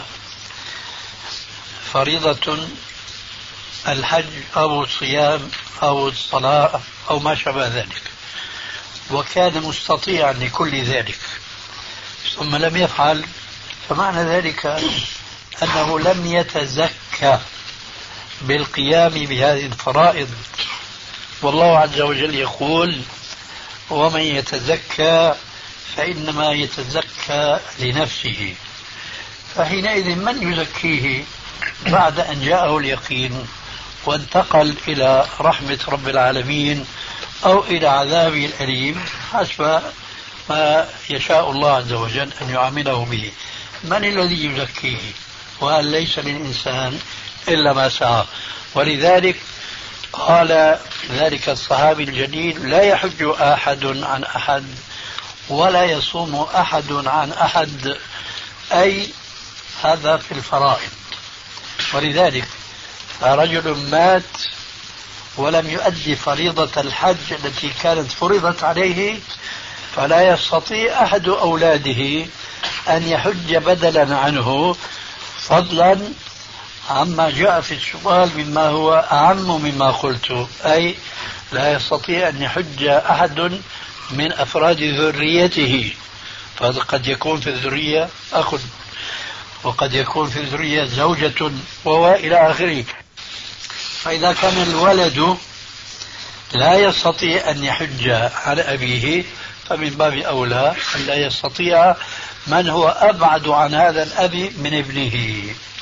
فريضة الحج أو الصيام أو الصلاة أو ما شابه ذلك، وكان مستطيعا لكل ذلك ثم لم يفعل، فمعنى ذلك أنه لم يتزكى بالقيام بهذه الفرائض. والله عز وجل يقول: ومن يتزكى فإنما يتزكى لنفسه. فحينئذ من يزكيه بعد أن جاءه اليقين وانتقل إلى رحمة رب العالمين أو إلى عذابه الأليم حسب ما يشاء الله عز وجل أن يعامله به؟ من الذي يزكيه؟ وأن ليس للإنسان إلا ما سعى. ولذلك قال ذلك الصحابي الجليل: لا يحج أحد عن أحد ولا يصوم أحد عن أحد، أي هذا في الفرائض. ولذلك رجل مات ولم يؤدي فريضة الحج التي كانت فرضت عليه، فلا يستطيع أحد أولاده أن يحج بدلا عنه، فضلا عما جاء في السؤال مما هو أعم مما قلت، أي لا يستطيع أن يحج أحد من أفراد ذريته، فقد يكون في الذرية أخ، وقد يكون في الذرية زوجة وإلى آخره. فإذا كان الولد لا يستطيع أن يحج على أبيه، فمن باب أولى أن لا يستطيع من هو أبعد عن هذا الأب من ابنه.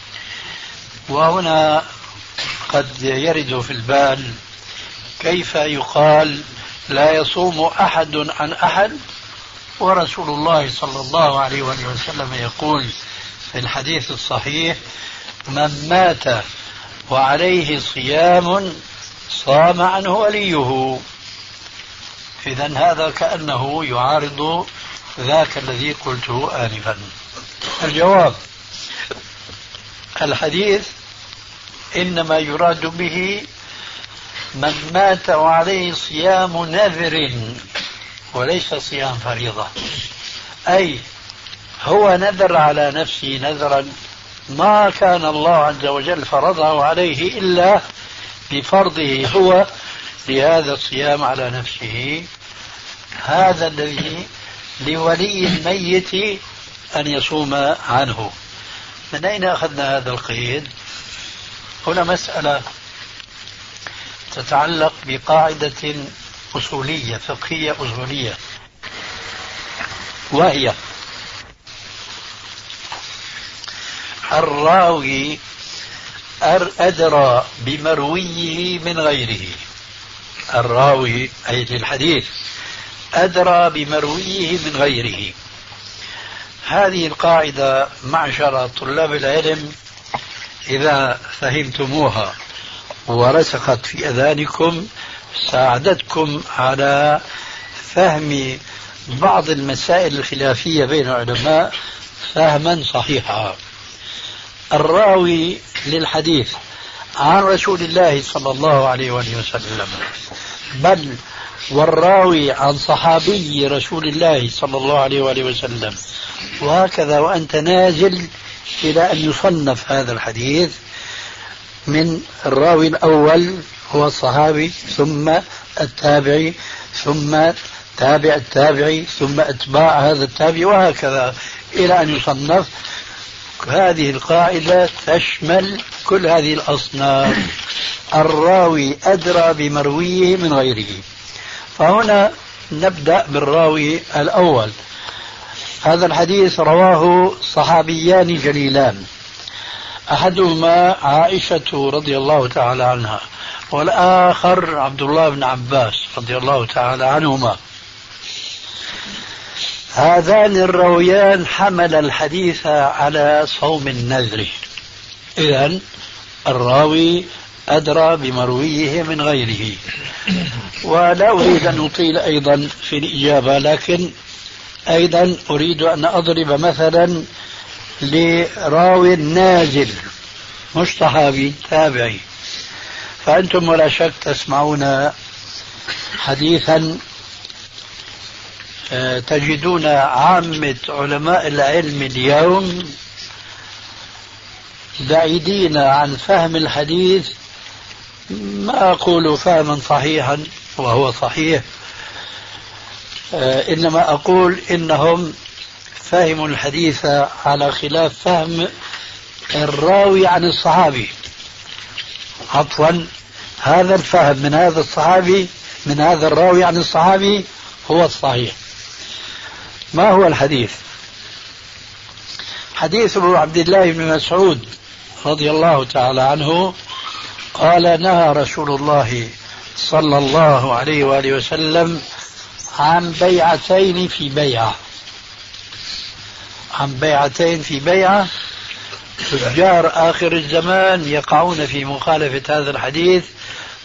وهنا قد يرد في البال كيف يقال لا يصوم أحد عن أحد، ورسول الله صلى الله عليه وسلم يقول في الحديث الصحيح: من مات وعليه صيام صام عنه وليه. إذن هذا كأنه يعارض ذاك الذي قلته آنفا. الجواب: الحديث إنما يراد به من مات وعليه صيام نذر وليس صيام فريضة، أي هو نذر على نفسه نذرا ما كان الله عز وجل فرضه عليه إلا بفرضه هو لهذا الصيام على نفسه، هذا الذي لولي الميت أن يصوم عنه. من أين أخذنا هذا القيد؟ هنا مسألة تتعلق بقاعدة أصولية فقهية أصولية، وهي الراوي أدرى بمرويه من غيره. الراوي أي الحديث أدرى بمرويه من غيره. هذه القاعدة معشر طلاب العلم إذا فهمتموها ورسخت في أذهانكم ساعدتكم على فهم بعض المسائل الخلافية بين العلماء فهما صحيحا. الراوي للحديث عن رسول الله صلى الله عليه وسلم، بل والراوي عن صحابي رسول الله صلى الله عليه وسلم، وهكذا وأنت نازل إلى أن يصنف هذا الحديث من الراوي الأول هو الصحابي، ثم التابعي، ثم تابع التابعي، ثم أتباع هذا التابع، وهكذا إلى أن يصنف. هذه القاعدة تشمل كل هذه الأصناف. الراوي أدرى بمرويه من غيره. فهنا نبدأ بالراوي الأول. هذا الحديث رواه صحابيان جليلان، أحدهما عائشة رضي الله تعالى عنها، والآخر عبد الله بن عباس رضي الله تعالى عنهما. هذان الراويان حمل الحديث على صوم النذر. إذن الراوي أدرى بمرويه من غيره. ولا أريد أن أطيل أيضا في الإجابة، لكن أيضا أريد أن أضرب مثلا لراوي نازل مش صحابي تابعي. فأنتم ولا شك تسمعون حديثا تجدون عامة علماء العلم اليوم بعيدين عن فهم الحديث، ما أقول فهما صحيحا وهو صحيح، إنما أقول إنهم فهموا الحديث على خلاف فهم الراوي عن الصحابي. عفوا، هذا الفهم من هذا الصحابي من هذا الراوي عن الصحابي هو الصحيح. ما هو الحديث؟ حديث عبد الله بن مسعود رضي الله تعالى عنه قال: نهى رسول الله صلى الله عليه وآله وسلم عن بيعتين في بيعة. عن بيعتين في بيعة. تجار آخر الزمان يقعون في مخالفة هذا الحديث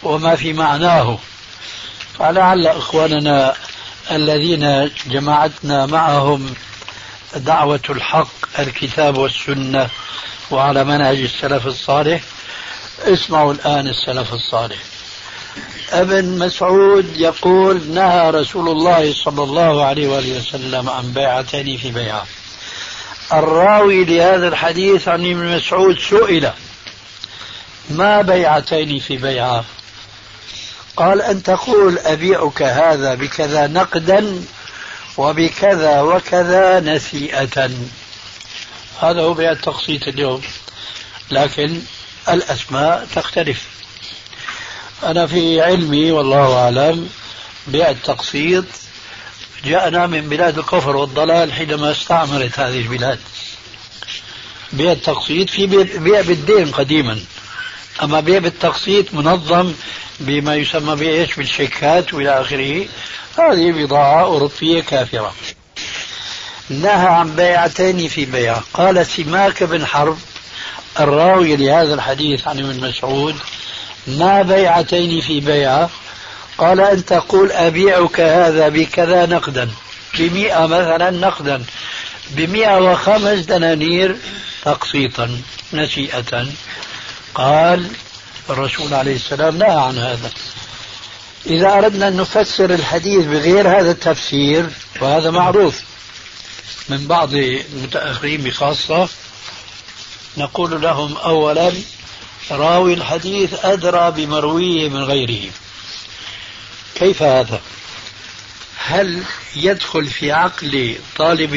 وما في معناه. فلعل إخواننا الذين جمعتنا معهم دعوة الحق الكتاب والسنة وعلى منهج السلف الصالح اسمعوا الآن السلف الصالح. ابن مسعود يقول نهى رسول الله صلى الله عليه وآله وسلم عن بيعتين في بيعة. الراوي لهذا الحديث عن ابن مسعود سئل ما بيعتين في بيعة؟ قال أن تقول أبيعك هذا بكذا نقدا وبكذا وكذا نسيئة. هذا هو بيع التقسيط اليوم، لكن الأسماء تختلف. أنا في علمي والله أعلم بيع التقسيط جاءنا من بلاد الكفر والضلال حينما استعمرت هذه البلاد. بيع التقسيط في بيع بالدين قديما، أما بيع بالتقسيط منظم بما يسمى بإيش بالشيكات وإلى آخره، هذه بضاعة أوروبية كافرة. نهى عن بيعتين في بيعة. قال سماك بن حرب الراوي لهذا الحديث عن ابن مسعود ما بيعتين في بيعة؟ قال أن تقول أبيعك هذا بكذا نقدا، ب100 مثلا نقدا، ب105 دنانير تقسيطا نسيئة. قال الرسول عليه السلام نهى عن هذا. إذا أردنا أن نفسر الحديث بغير هذا التفسير، وهذا معروف من بعض المتأخرين بخاصة، نقول لهم أولا راوي الحديث أدرى بمرويه من غيره. كيف هذا؟ هل يدخل في عقل طالب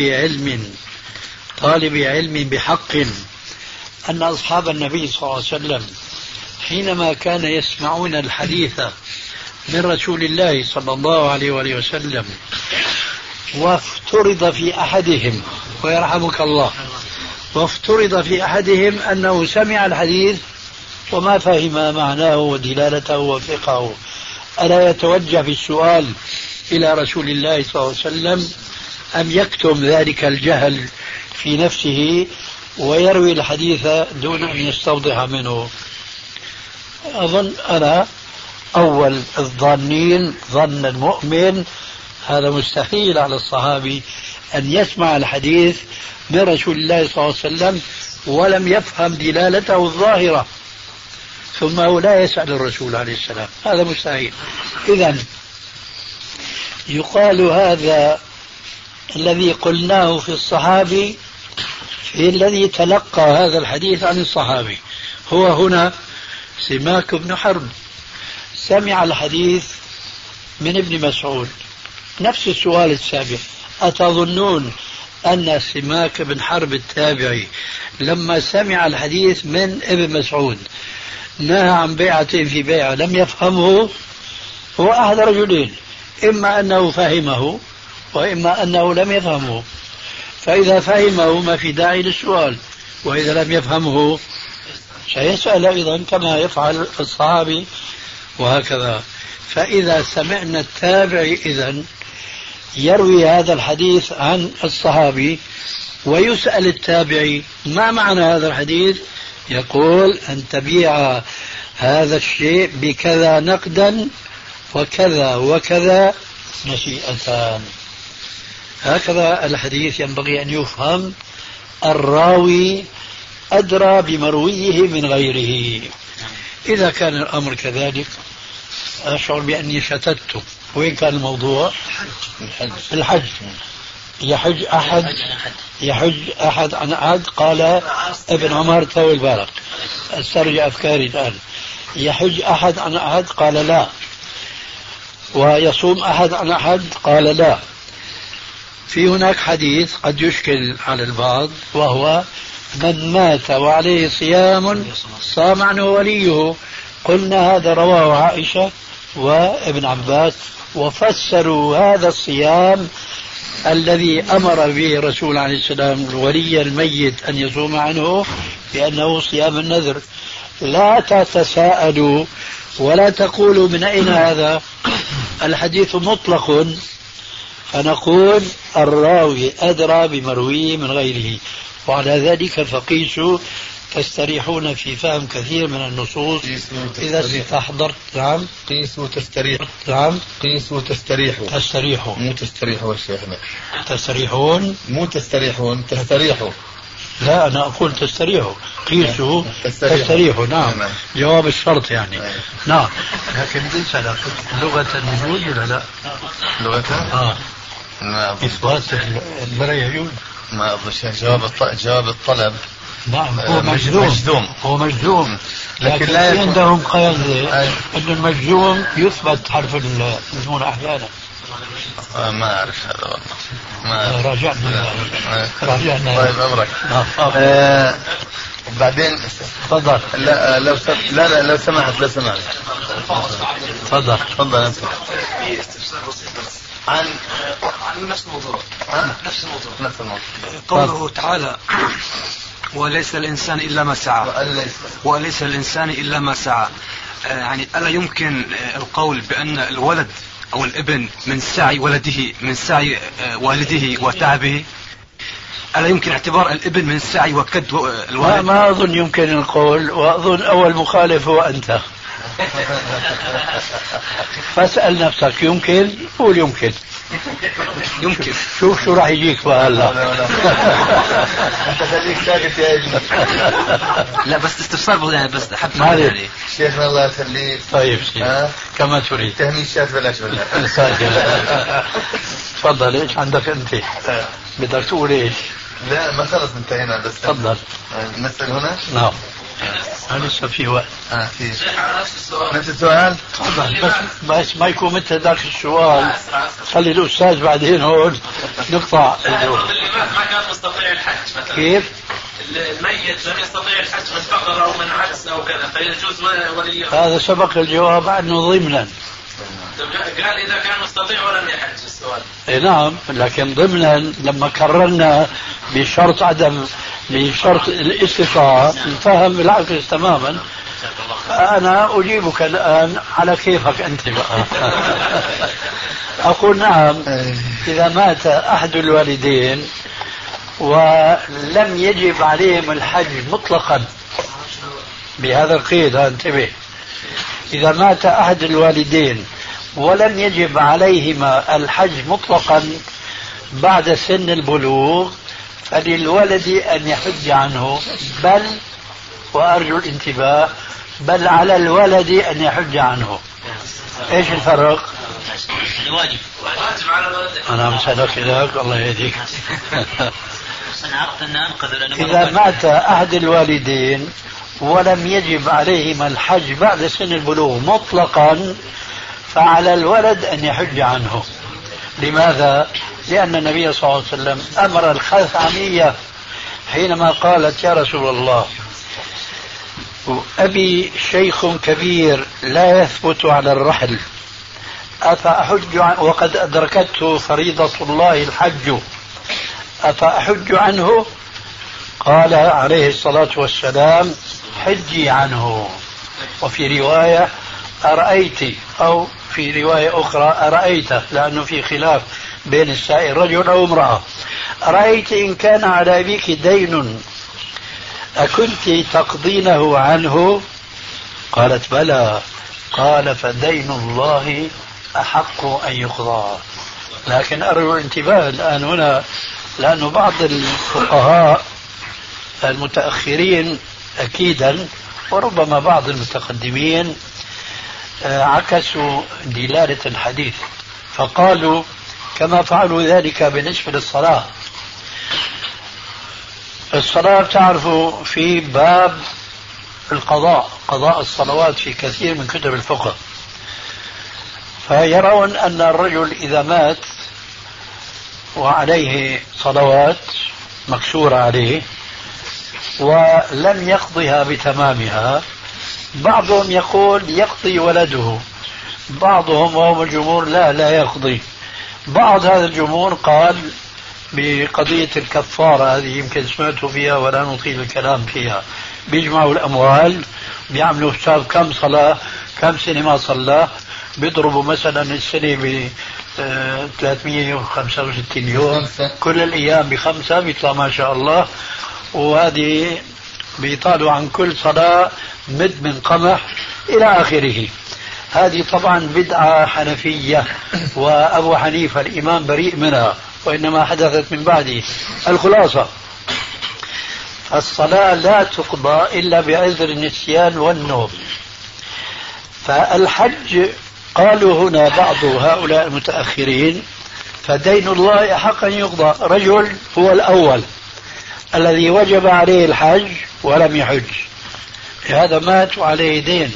علم بحق أن أصحاب النبي صلى الله عليه وسلم حينما كان يسمعون الحديث من رسول الله صلى الله عليه وآله وسلم وافترض في أحدهم ويرحمك الله وافترض في أحدهم أنه سمع الحديث وما فهم معناه ودلالته وفقهه، ألا يتوجه بالسؤال إلى رسول الله صلى الله عليه وسلم أم يكتم ذلك الجهل في نفسه ويروي الحديث دون أن يستوضح منه؟ أظن أنا أول الظانين ظن المؤمن هذا مستحيل على الصحابي أن يسمع الحديث من رسول الله صلى الله عليه وسلم ولم يفهم دلالته الظاهرة ثم هو لا يسأل الرسول عليه السلام، هذا مستحيل. إذن يقال هذا الذي قلناه في الصحابي في الذي تلقى هذا الحديث عن الصحابي. هو هنا سماك بن حرب سمع الحديث من ابن مسعود. نفس السؤال السابق، أتظنون أن سماك بن حرب التابعي لما سمع الحديث من ابن مسعود نهى عن بيعة في بيعة لم يفهمه؟ هو أحد رجلين، إما أنه فهمه وإما أنه لم يفهمه. فإذا فهمه ما في داعي للسؤال، وإذا لم يفهمه سيسأل أيضا كما يفعل الصحابي وهكذا. فإذا سمعنا التابعي إذن يروي هذا الحديث عن الصحابي ويسأل التابعي ما معنى هذا الحديث، يقول أن تبيع هذا الشيء بكذا نقدا وكذا وكذا نسيئتان. هكذا الحديث ينبغي أن يفهم. الراوي أدرى بمرويه من غيره. إذا كان الأمر كذلك أشعر بأني شتت. وين كان الموضوع؟ الحج. يحج أحد عن أحد. قال ابن عمر طول بالك استرجع أفكاري الآن. يحج أحد عن أحد؟ قال لا. ويصوم أحد عن أحد؟ قال لا. في هناك حديث قد يشكل على البعض، وهو من مات وعليه صيام صام عنه وليه. قلنا هذا رواه عائشة وابن عباس، وفسروا هذا الصيام الذي أمر به الرسول عليه السلام ولي الميت أن يصوم عنه بأنه صيام النذر. لا تتساءلوا ولا تقولوا من أين هذا، الحديث مطلق، فنقول الراوي أدرى بمرويه من غيره. وعلى ذلك فقيسوا تستريحون في فهم كثير من النصوص إذا استحضرت. نعم. قيسوا تستريحوا. نعم. قيسوا تستريحوا. تستريحوا مو تستريحوا شيخنا. تستريحون مو تستريحون، تستريحوا. لا أنا أقول تستريحوا. قيسوا تستريحوا. نعم. جواب الشرط يعني. نعم. لكن ليس لغة موجود ولا لا؟ لغة؟ ما إثبات المريعون. ما أظن جواب الطلب. نعم هو مجزوم. هو مجزوم. لكن لا عندهم قاعدة أن المجزوم يثبت حرف النون أحيانا. ما أعرف هذا والله. ما راجعنا. طيب أمرك. بعدين تفضل. لا لو سمحت. تفضل أنت. عن نفس الموضوع. قوله تعالى وليس الإنسان إلا ما سعى. وليس الإنسان إلا ما سعى. يعني ألا يمكن القول بأن الولد أو الابن من سعي والده وتعبه؟ ألا يمكن اعتبار الابن من سعي وكد الوالد؟ ما أظن يمكن القول، وأظن أول مخالف هو أنت. فاسأل نفسك يمكن، قول يمكن. شوف شو راح يجيك بقى هلا. انت خليك ساكت يا ابني. لا بس استفسار يعني بس حتى يعني شيخنا الله يخليك. طيب كما تريد. تهميشات بلاش ولا. تفضل ايش عندك انت؟ بدك تقول ايش؟ لا ما خلص انتهينا بس. تفضل. نسأل هنا؟ نعم. لسه في وقت. في نفس السؤال. تفضل بس ما يكون مثل ذاك السؤال. خلي الأستاذ بعدين هون نقطع. الإمام ما كان مستطيع الحج مثلا. كيف؟ الميت لم يستطيع الحج من فقر أو من عجز أو كذا فيجوز وليه. هذا سبق الجواب عنه ضمنا. قال إذا كان مستطيع ولم يحج السؤال. نعم لكن ضمنا لما كررنا بشرط الاستطاعة فهم العكس تماما. أنا أجيبك الآن على كيفك أنت بقى. أقول نعم إذا مات أحد الوالدين ولم يجب عليهم الحج مطلقا، بهذا القيد انتبه، إذا مات أحد الوالدين ولم يجب عليهما الحج مطلقا بعد سن البلوغ فللولد أن يحج عنه، بل وأرجو الانتباه بل على الولد أن يحج عنه. إيش الفرق؟ واجب على الولد. أنا مسألك إليك الله يهديك. إذا مات أحد الوالدين ولم يجب عليهما الحج بعد سن البلوغ مطلقا فعلى الولد أن يحج عنه. لماذا؟ لأن النبي صلى الله عليه وسلم أمر الخثعمية حينما قالت يا رسول الله أبي شيخ كبير لا يثبت على الرحل أفأحج وقد أدركته فريضة الله الحج أفأحج عنه؟ قال عليه الصلاة والسلام حجي عنه. وفي رواية أرأيت، أو في رواية أخرى أرأيت، لأنه في خلاف بين السائل رجل أو امرأة، أرأيت إن كان على أبيك دين أكنت تقضينه عنه؟ قالت بلى. قال فدين الله أحق أن يقضى. لكن أرجو الانتباه الآن هنا، لأن بعض الفقهاء المتأخرين أكيدا وربما بعض المتقدمين عكسوا دلالة الحديث فقالوا كما فعلوا ذلك بالنسبة للصلاة. الصلاة تعرفوا في باب القضاء، قضاء الصلوات في كثير من كتب الفقه، فيرون أن الرجل إذا مات وعليه صلوات مكسورة عليه ولم يقضها بتمامها، بعضهم يقول يقضي ولده، بعضهم وهم الجمهور لا يقضي. بعض هذا الجمهور قال بقضية الكفارة، هذه يمكن سمعتوا فيها ولا نطيل الكلام فيها، بيجمعوا الأموال بيعملوا حساب كم صلاة كم سنة ما صلى، بيضربوا مثلا السنة ب 365 يوم، كل الأيام ب5 بيطلع ما شاء الله، وهذه بيطالوا عن كل صلاة مد من قمح إلى آخره. هذه طبعا بدعة حنفية، وأبو حنيفة الإمام بريء منها، وإنما حدثت من بعده. الخلاصة الصلاة لا تقضى إلا بعذر النسيان والنوم. فالحج قالوا هنا بعض هؤلاء المتأخرين فدين الله أحق أن يقضى. رجل هو الأول الذي وجب عليه الحج ولم يحج، هذا مات وعليه دين.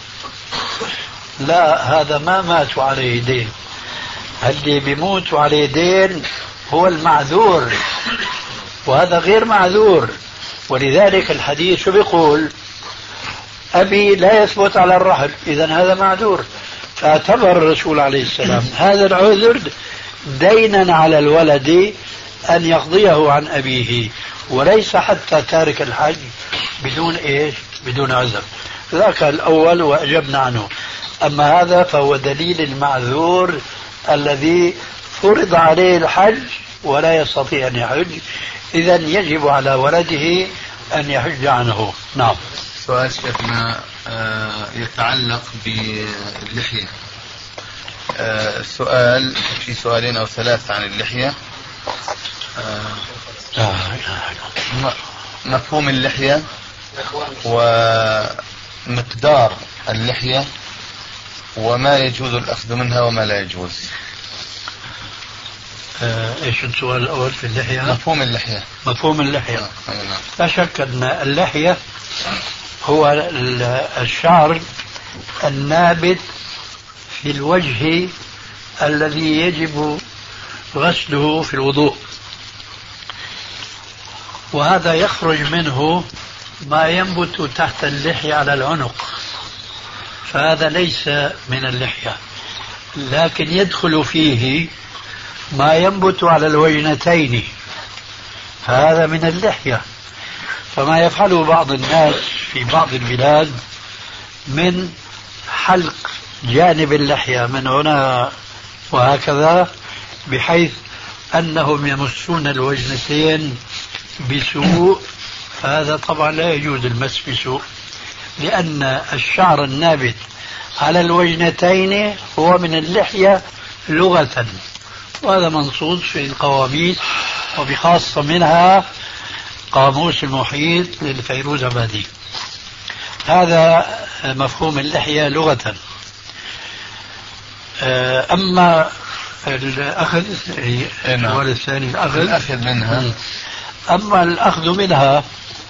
لا، هذا ما مات وعليه دين، اللي بيموت وعليه دين هو المعذور، وهذا غير معذور. ولذلك الحديث شو بيقول؟ أبي لا يثبت على الرحل، إذن هذا معذور. فاعتبر الرسول عليه السلام هذا العذر دينا على الولد أن يقضيه عن أبيه، وليس حتى تارك الحج بدون إيش؟ بدون عذر. ذاك الأول وأجبنا عنه. أما هذا فهو دليل المعذور الذي فرض عليه الحج ولا يستطيع أن يحج، إذن يجب على ولده أن يحج عنه. نعم. سؤال شيخنا يتعلق باللحية. سؤال في سؤالين أو ثلاثة عن اللحية. مفهوم اللحية ومقدار اللحية وما يجوز الأخذ منها وما لا يجوز. ايش السؤال الأول في اللحية؟ مفهوم اللحية. مفهوم اللحية. لا شك أن اللحية هو الشعر النابت في الوجه الذي يجب غسله في الوضوء، وهذا يخرج منه ما ينبت تحت اللحية على العنق، فهذا ليس من اللحية. لكن يدخل فيه ما ينبت على الوجنتين، فهذا من اللحية. فما يفعله بعض الناس في بعض البلاد من حلق جانب اللحية من هنا وهكذا، بحيث أنهم يمسون الوجنتين بسوء، فهذا طبعا لا يجوز المس بسوء، لأن الشعر النابت على الوجنتين هو من اللحية لغة، وهذا منصوص في القواميس، وبخاصة منها قاموس المحيط للفيروزابادي. هذا مفهوم اللحية لغة. أما الأخذ السؤال الثاني الأخذ منها. أما الأخذ منها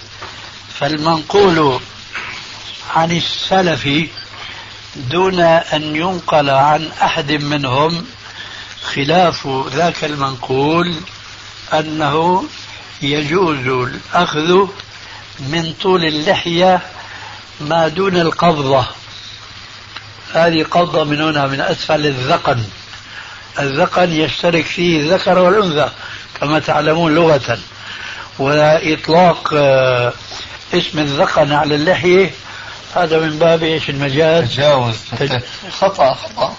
فالمنقول عن السلف دون أن ينقل عن أحد منهم خلاف ذاك المنقول أنه يجوز الأخذ من طول اللحية ما دون القبضة. هذه قبضة من هنا من أسفل الذقن. الذقن يشترك فيه الذكر والأنثى كما تعلمون لغة، وإطلاق اسم الذقن على اللحية هذا من باب ايش؟ المجاز. تجاوز. خطأ.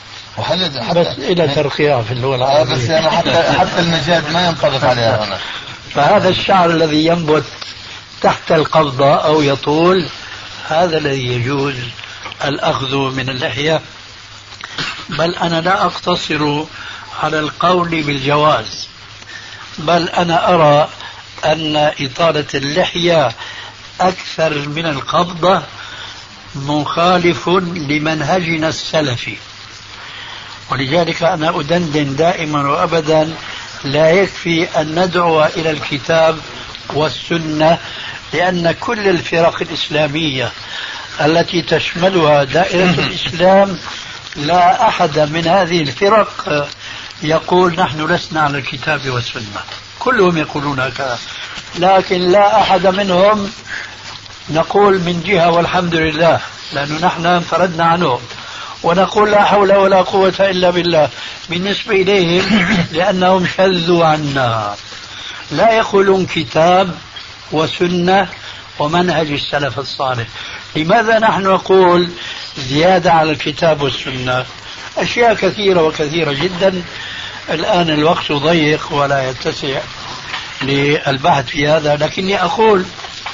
بس إلى ترقيع في اللغة العربية. بس يعني حتى المجاز ما ينطبق عليها هنا. فهذا الشعر الذي ينبت تحت القبضة أو يطول، هذا الذي يجوز الأخذ من اللحية. بل أنا لا أقتصر على القول بالجواز، بل أنا أرى أن إطالة اللحية أكثر من القبضة مخالف لمنهجنا السلفي. ولذلك أنا أدندن دائما وأبدا لا يكفي أن ندعو إلى الكتاب والسنة، لأن كل الفرق الإسلامية التي تشملها دائرة الإسلام لا أحد من هذه الفرق يقول نحن لسنا على الكتاب والسنة، كلهم يقولون هكذا، لكن لا أحد منهم نقول من جهة والحمد لله، لأنه نحن انفردنا عنهم، ونقول لا حول ولا قوة إلا بالله بالنسبة إليهم لأنهم شذوا عنا. لا يقولون كتاب وسنة ومنهج السلف الصالح. لماذا نحن نقول زيادة على الكتاب والسنة؟ أشياء كثيرة وكثيرة جدا. الآن الوقت ضيق ولا يتسع للبحث في هذا، لكني أقول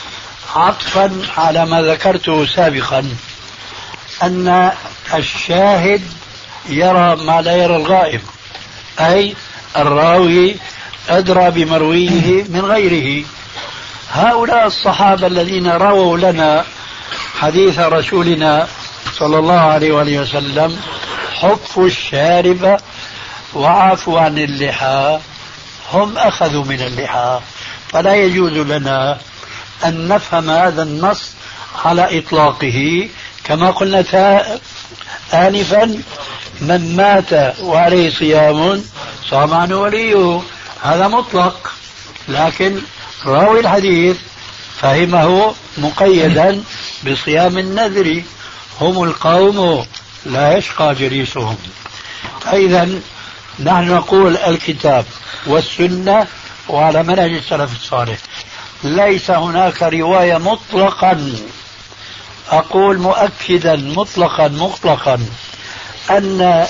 عطفا على ما ذكرته سابقا أن الشاهد يرى ما لا يرى الغائب، أي الراوي أدرى بمرويه من غيره. هؤلاء الصحابة الذين رووا لنا حديث رسولنا صلى الله عليه وآله وسلم حفوا الشارب وعافوا عن اللحى، هم أخذوا من اللحى، فلا يجوز لنا أن نفهم هذا النص على إطلاقه. كما قلنا آنفا من مات وعليه صيام صام عنه وليه، هذا مطلق، لكن راوي الحديث فهمه مقيدا بصيام النذر، هم القوم لا يشقى جليسهم. فإذا نحن نقول الكتاب والسنة وعلى منهج السلف الصالح، ليس هناك رواية مطلقا، أقول مؤكدا مطلقا أن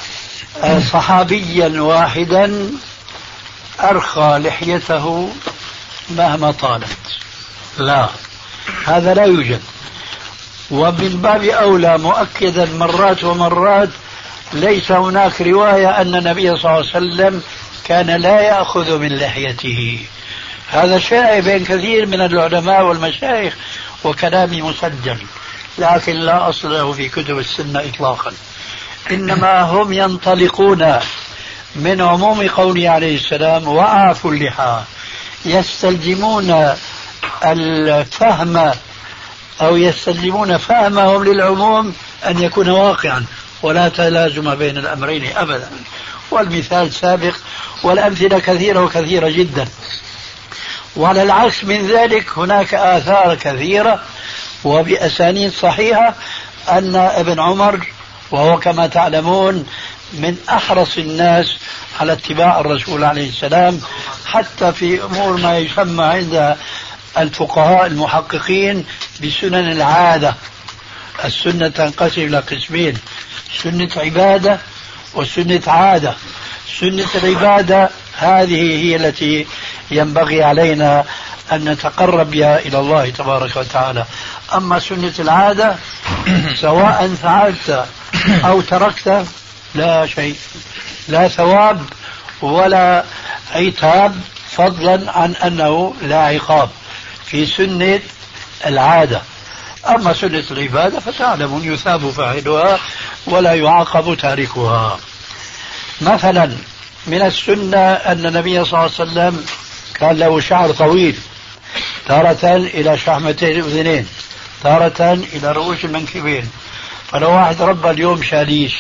صحابيا واحدا أرخى لحيته مهما طالت، لا، هذا لا يوجد. ومن باب أولى مؤكدا مرات ومرات ليس هناك رواية أن النبي صلى الله عليه وسلم كان لا يأخذ من لحيته. هذا شائع بين كثير من العلماء والمشايخ وكلامي مسجل، لكن لا أصل له في كتب السنة إطلاقا. إنما هم ينطلقون من عموم قوله عليه السلام وعافوا اللحى، يستلزمون الفهم أو يستلزمون فهمهم للعموم أن يكون واقعا، ولا تلازم بين الأمرين أبدا. والمثال سابق والأمثلة كثيرة وكثيرة جدا. وعلى العكس من ذلك هناك آثار كثيرة وبأسانيد صحيحة أن ابن عمر، وهو كما تعلمون من أحرص الناس على اتباع الرسول عليه السلام، حتى في أمور ما يسمى عند الفقهاء المحققين بسنن العادة. السنة تنقسم إلى قسمين: سنة عبادة وسنة عادة. سنة العبادة هذه هي التي ينبغي علينا أن نتقرب بها إلى الله تبارك وتعالى. أما سنة العادة سواء فعلت أو تركت لا شيء، لا ثواب ولا عتاب، فضلا عن أنه لا عقاب في سنة العادة. أما سنة العبادة فتعلمون يثاب فاعلها ولا يعاقب تاركها. مثلا من السنة أن النبي صلى الله عليه وسلم كان له شعر طويل، تارة إلى شحمتي الأذنين، تارة إلى رؤوس المنكبين. فلو واحد ربى اليوم شاليش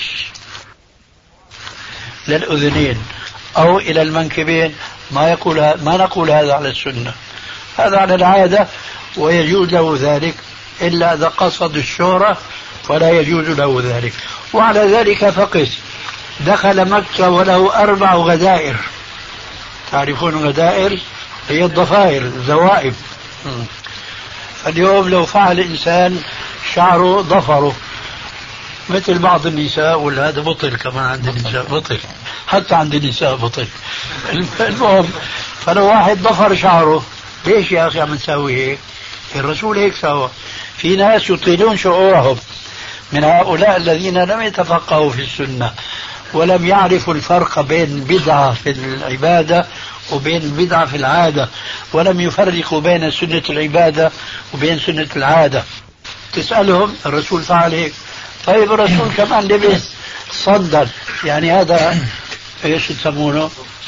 للأذنين أو إلى المنكبين ما نقول هذا على السنة، هذا على العادة، ويجوز له ذلك، إلا إذا قصد الشهرة فلا يجوز له ذلك. وعلى ذلك فقس دخل مكة وله 4 غدائر. تعرفون الغدائر هي الضفائر، الزوائب. اليوم لو فعل إنسان شعره ضفره مثل بعض النساء، ولا هذا بطل كمان عند النساء، بطل حتى عند النساء بطل. المهم فلو واحد ضفر شعره، ليش يا أخي عم نسوي هيك؟ الرسول هيك سوى. في ناس يطيلون شعورهم من هؤلاء الذين لم يتفقهوا في السنة ولم يعرفوا الفرق بين بدعة في العبادة وبين بدعة في العادة، ولم يفرقوا بين سنة العبادة وبين سنة العادة. تسألهم الرسول فعل هيك، طيب الرسول كمان لبس صندل، يعني هذا ايش يسمونه؟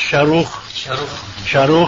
شاروخ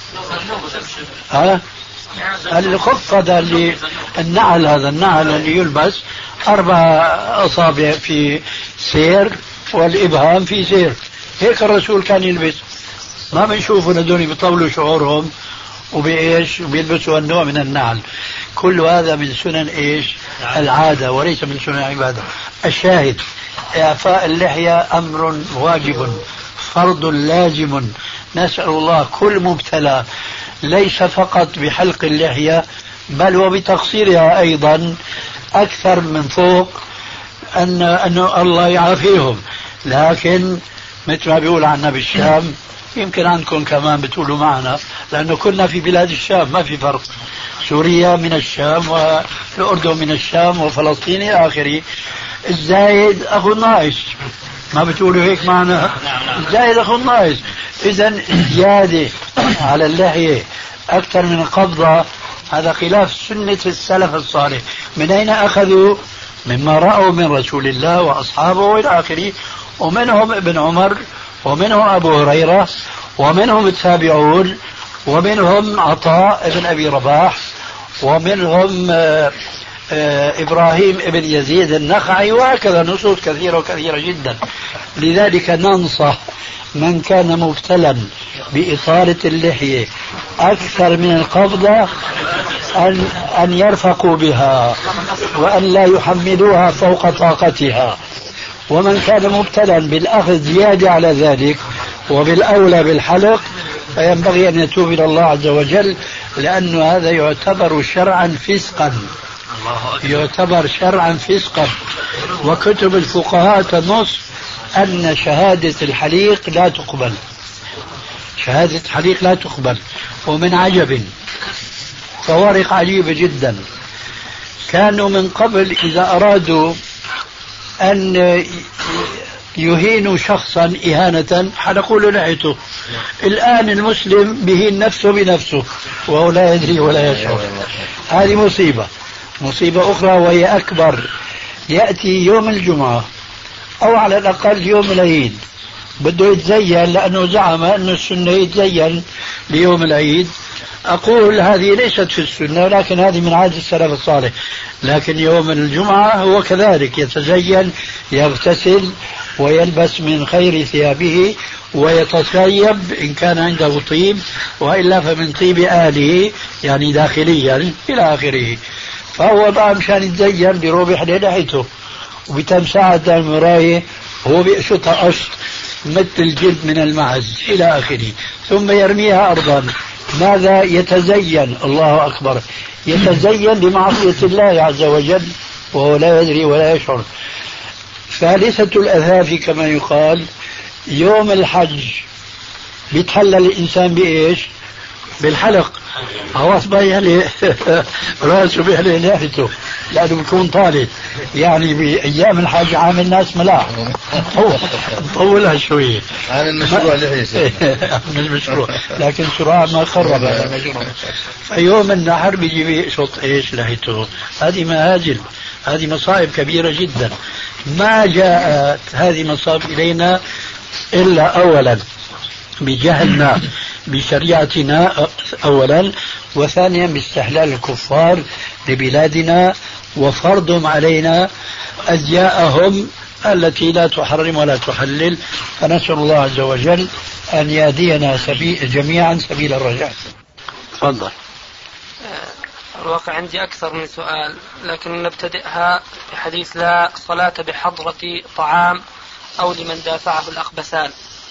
الخف هذا اللي النعل، هذا النعل اللي يلبس 4 أصابع في سير والإبهام في سير، هيك الرسول كان يلبس. ما بنشوفوا هذول بيطولوا شعورهم وبإيش وبيلبسوا النوع من النعل. كل هذا من سنن إيش؟ العادة، وليس من سنن العبادة. الشاهد إعفاء اللحية أمر واجب فرض لازم. نسأل الله كل مبتلى ليس فقط بحلق اللحية بل وبتقصيرها أيضا أكثر من فوق أن الله يعافيهم. لكن مثل ما بيقول عنا بالشام، يمكن عندكم كمان بتقولوا معنا، لأنه كنا في بلاد الشام ما في فرق. سوريا من الشام والأردن من الشام وفلسطين إلى آخره. الزايد أخو الناقص، ما بتقولوا هيك معنا؟ الزايد أخو الناقص. إذا الزيادة على اللحية أكثر من القبضة هذا خلاف سنة السلف الصالح. من أين أخذوا؟ مما رأوا من رسول الله وأصحابه وإلى آخره، ومنهم ابن عمر، ومنهم أبو هريرة، ومنهم التابعون، ومنهم عطاء ابن أبي رباح، ومنهم إبراهيم ابن يزيد النخعي، وهكذا نصوص كثيرة وكثيرة جدا. لذلك ننصح من كان مبتلا بإطالة اللحية أكثر من القبضة أن يرفقوا بها وأن لا يحملوها فوق طاقتها. ومن كان مبتلا بالأخذ زيادة على ذلك وبالأولى بالحلق فينبغي أن يتوب إلى الله عز وجل، لأن هذا يعتبر شرعا فسقا، يعتبر شرعا فسقا. وكتب الفقهاء تنص أن شهادة الحليق لا تقبل، شهادة الحليق لا تقبل. ومن عجب فوارق عجيبة جدا، كانوا من قبل إذا أرادوا أن يهينوا شخصا إهانة حلقوا له لحيته. الآن المسلم بهين نفسه بنفسه وهو لا يدري ولا يشعر. هذه مصيبة. مصيبة أخرى وهي أكبر، يأتي يوم الجمعة أو على الأقل يوم العيد بده يتزين لأنه زعم أن السنة يتزين ليوم العيد. أقول هذه ليست في السنة، لكن هذه من عادة السلف الصالح. لكن يوم الجمعة هو كذلك يتزين، يغتسل ويلبس من خير ثيابه ويتطيب إن كان عنده طيب، وإلا فمن طيب آله يعني داخليا إلى آخره. فهو بقى مشان يتزين بيروح يحلق لحيته وبتمساعة المراية وهو بيقشطها قشط مثل الجلد من المعز إلى آخره، ثم يرميها أرضا. ماذا يتزين؟ الله أكبر، يتزين بمعصية الله عز وجل وهو لا يدري ولا يشعر. ثالثة الأثافي كما يقال، يوم الحج بيتحلل الإنسان بإيش؟ بالحلق. هو أصبح يحلق رأسه بيحلق لحيته لأنه بيكون طالب، يعني بأيام الحج عامل ناس ملاح طولها شوية عامل مشروع لحية عامل مشروع، لكن سرعة ما خرب هذا المشروع. فيوم النحر بيجي بيقشط إيش لحيته. هذه مهازل، هذه مصائب كبيرة جدا. ما جاءت هذه مصائب إلينا إلا أولا بجهلنا بشريعتنا أولا، وثانيا باستحلال الكفار لبلادنا وفرضهم علينا أزياءهم التي لا تحرم ولا تحلل. فنسأل الله عز وجل أن يهدينا جميعا سبيل الرجاء. تفضل. الواقع عندي أكثر من سؤال، لكن نبتدئها بحديث لا صلاة بحضرة طعام أو لمن دافعه الأخبثان.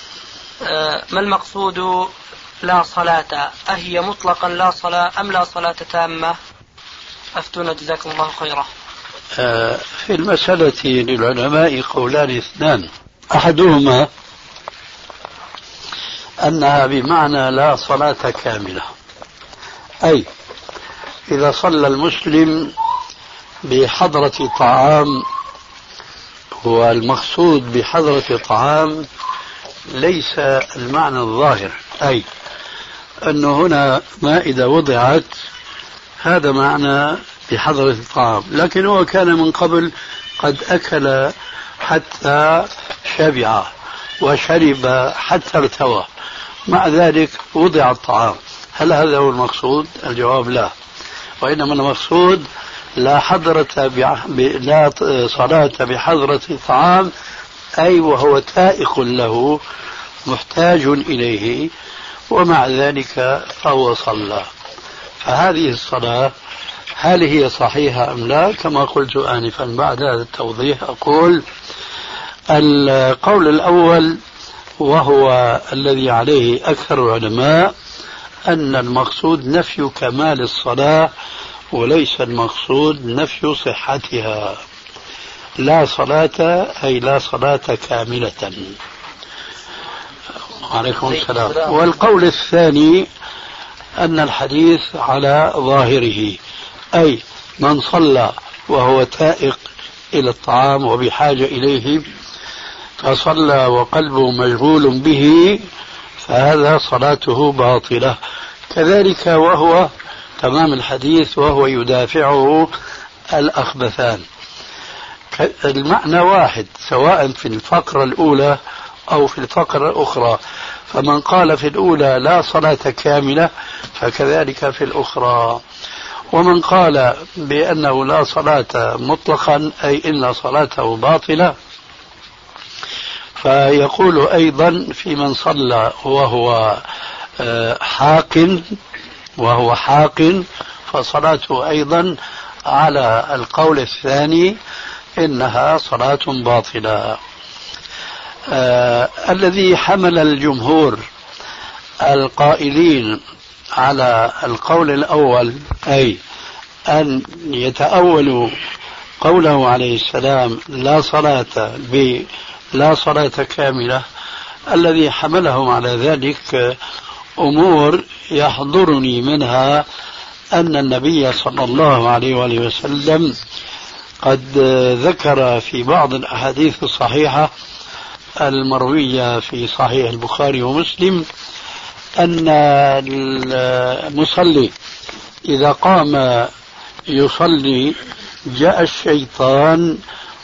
ما المقصود لا صلاة؟ أهي مطلقا لا صلاة أم لا صلاة تامة؟ أفتونا جزاكم الله خيرا. في المسألة للعلماء قولان اثنان، أحدهما أنها بمعنى لا صلاة كاملة، أي إذا صلى المسلم بحضرة طعام، والمقصود بحضرة طعام ليس المعنى الظاهر، أي أنه هنا مائدة وضعت، هذا معنى بحضرة الطعام، لكن هو كان من قبل قد أكل حتى شبع وشرب حتى ارتوى، مع ذلك وضع الطعام. هل هذا هو المقصود؟ الجواب لا، وإنما المقصود لا لا صلاة بحضرة طعام، أي وهو تائق له محتاج إليه، ومع ذلك فهو صلى. فهذه الصلاة هل هي صحيحة أم لا؟ كما قلت آنفا بعد هذا التوضيح أقول القول الأول وهو الذي عليه أكثر العلماء أن المقصود نفي كمال الصلاة وليس المقصود نفي صحتها. لا صلاة أي لا صلاة كاملة. عليكم السلام. والقول الثاني أن الحديث على ظاهره، أي من صلى وهو تائق إلى الطعام وبحاجة إليه فصلى وقلبه مشغول به فهذا صلاته باطلة. كذلك وهو تمام الحديث وهو يدافعه الأخبثان. المعنى واحد سواء في الفقرة الأولى أو في الفقرة الأخرى، فمن قال في الأولى لا صلاة كاملة فكذلك في الأخرى، ومن قال بأنه لا صلاة مطلقا أي إن صلاته باطلة فيقول أيضا في من صلى وهو حاق فصلاته أيضا على القول الثاني إنها صلاة باطلة. الذي حمل الجمهور القائلين على القول الأول أي أن يتأولوا قوله عليه السلام لا صلاة كاملة، الذي حملهم على ذلك أمور يحضرني منها أن النبي صلى الله عليه وآله وسلم قد ذكر في بعض الأحاديث الصحيحة المروية في صحيح البخاري ومسلم أن المصلي إذا قام يصلي جاء الشيطان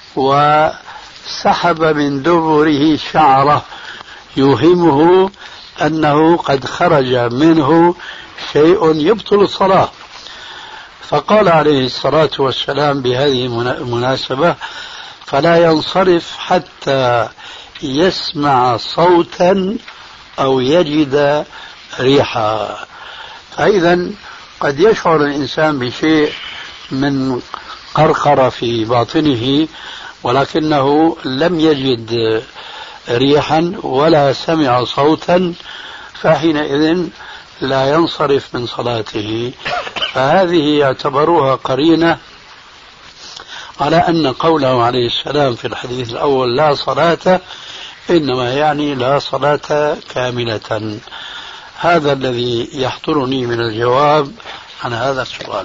وسحب من دبره شعره يوهمه أنه قد خرج منه شيء يبطل الصلاة، فقال عليه الصلاة والسلام بهذه المناسبة فلا ينصرف حتى يسمع صوتا أو يجد ريحا. فإذا قد يشعر الإنسان بشيء من قرقرة في باطنه ولكنه لم يجد ريحا ولا سمع صوتا، فحينئذ لا ينصرف من صلاته. فهذه يعتبروها قرينة على أن قوله عليه السلام في الحديث الأول لا صلاة إنما يعني لا صلاة كاملة. هذا الذي يحضرني من الجواب عن هذا السؤال.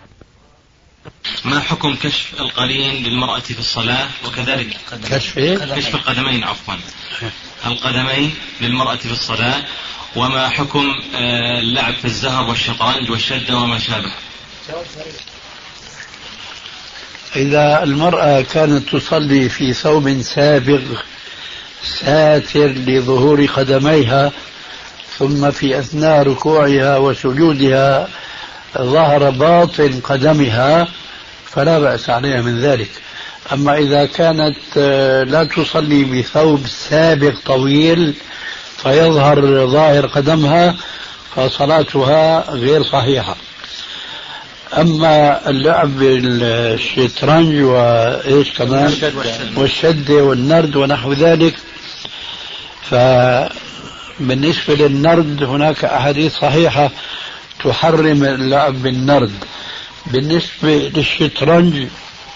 ما حكم كشف القرين للمرأة في الصلاة وكذلك كشف القدمين القدمين للمرأة في الصلاة، وما حكم اللعب في الزهر والشطرنج والشدة وما شابه؟ إذا المرأة كانت تصلي في ثوب سابغ ساتر لظهور قدميها ثم في أثناء ركوعها وسجودها ظهر باطن قدمها فلا بأس عليها من ذلك. أما إذا كانت لا تصلي بثوب سابغ طويل فيظهر ظاهر قدمها فصلاتها غير صحيحة. أما اللعب بالشطرنج وإيش كمان والشدة والنرد ونحو ذلك، فبالنسبة للنرد هناك أحاديث صحيحة تحرم اللعب بالنرد. بالنسبة للشطرنج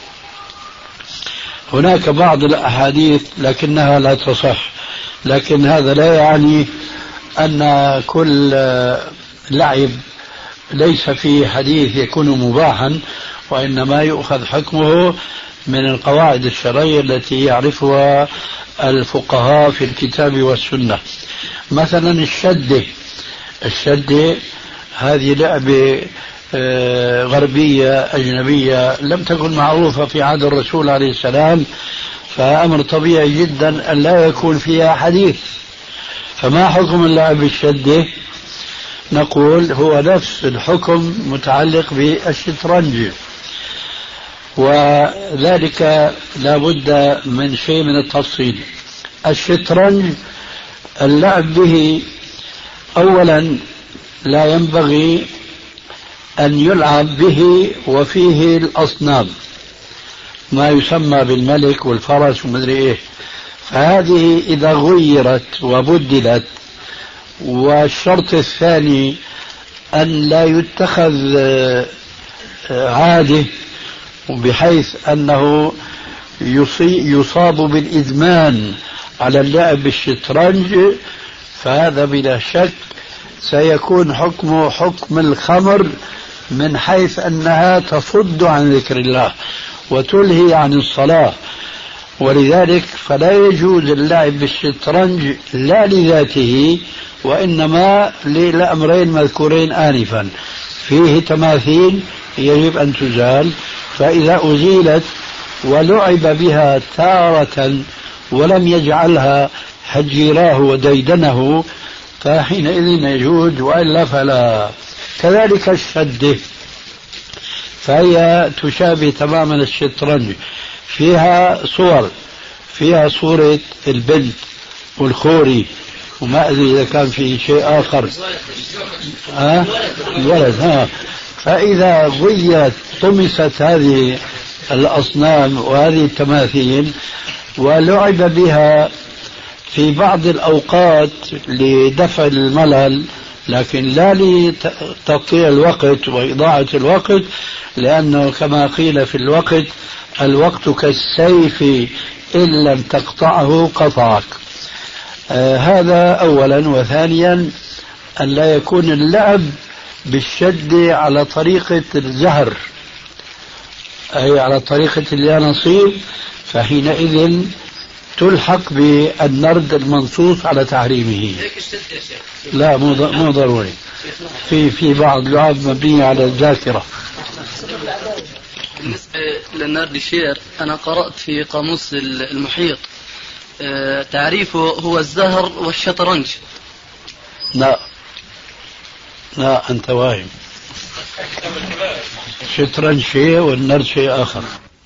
هناك بعض الأحاديث لكنها لا تصح، لكن هذا لا يعني أن كل لعب ليس فيه حديث يكون مباحا، وإنما يؤخذ حكمه من القواعد الشرعية التي يعرفها الفقهاء في الكتاب والسنة. مثلا الشدة هذه لعبة غربية أجنبية لم تكن معروفة في عهد الرسول عليه السلام، فأمر طبيعي جدا أن لا يكون فيها حديث. فما حكم اللعب بالشدة؟ نقول هو نفس الحكم متعلق بالشطرنج، وذلك لا بد من شيء من التفصيل. الشطرنج اللعب به أولا لا ينبغي أن يلعب به وفيه الأصنام ما يسمى بالملك والفرس ومدري إيه، فهذه إذا غيرت وبدلت. والشرط الثاني أن لا يتخذ عادة بحيث أنه يصاب بالإدمان على اللعب بالشطرنج، فهذا بلا شك سيكون حكمه حكم الخمر من حيث أنها تصد عن ذكر الله وتلهي عن الصلاة. ولذلك فلا يجوز اللعب بالشطرنج لا لذاته وإنما للأمرين مذكورين آنفا. فيه تماثيل يجب أن تزال، فإذا أزيلت ولعب بها تارة ولم يجعلها هجيراه وديدنه فحينئذ يجوز، وإلا فلا. كذلك الشدة فهي تشابه تماما الشطرنج، فيها صور، فيها صورة البنت والخوري وما أدري إذا كان في شيء آخر الولد. فإذا ضيت طمست هذه الأصنام وهذه التماثيل ولعب بها في بعض الأوقات لدفع الملل، لكن لا لتقطيع الوقت وإضاعة الوقت، لأنه كما قيل في الوقت كالسيف إن لم تقطعه قطعك. هذا أولا. وثانيا أن لا يكون اللعب بالشد على طريقة الزهر، أي على طريقة اليانصيب، فحينئذ تلحق بالنرد المنصوص على تحريمه. لا مو ضروري، في بعض لعب مبنية على الذاكرة. بالنسبة للنرد الشعر أنا قرأت في قاموس المحيط تعريفه هو الزهر والشطرنج. لا أنت واهم، الشطرنج شيء والنرد شيء آخر.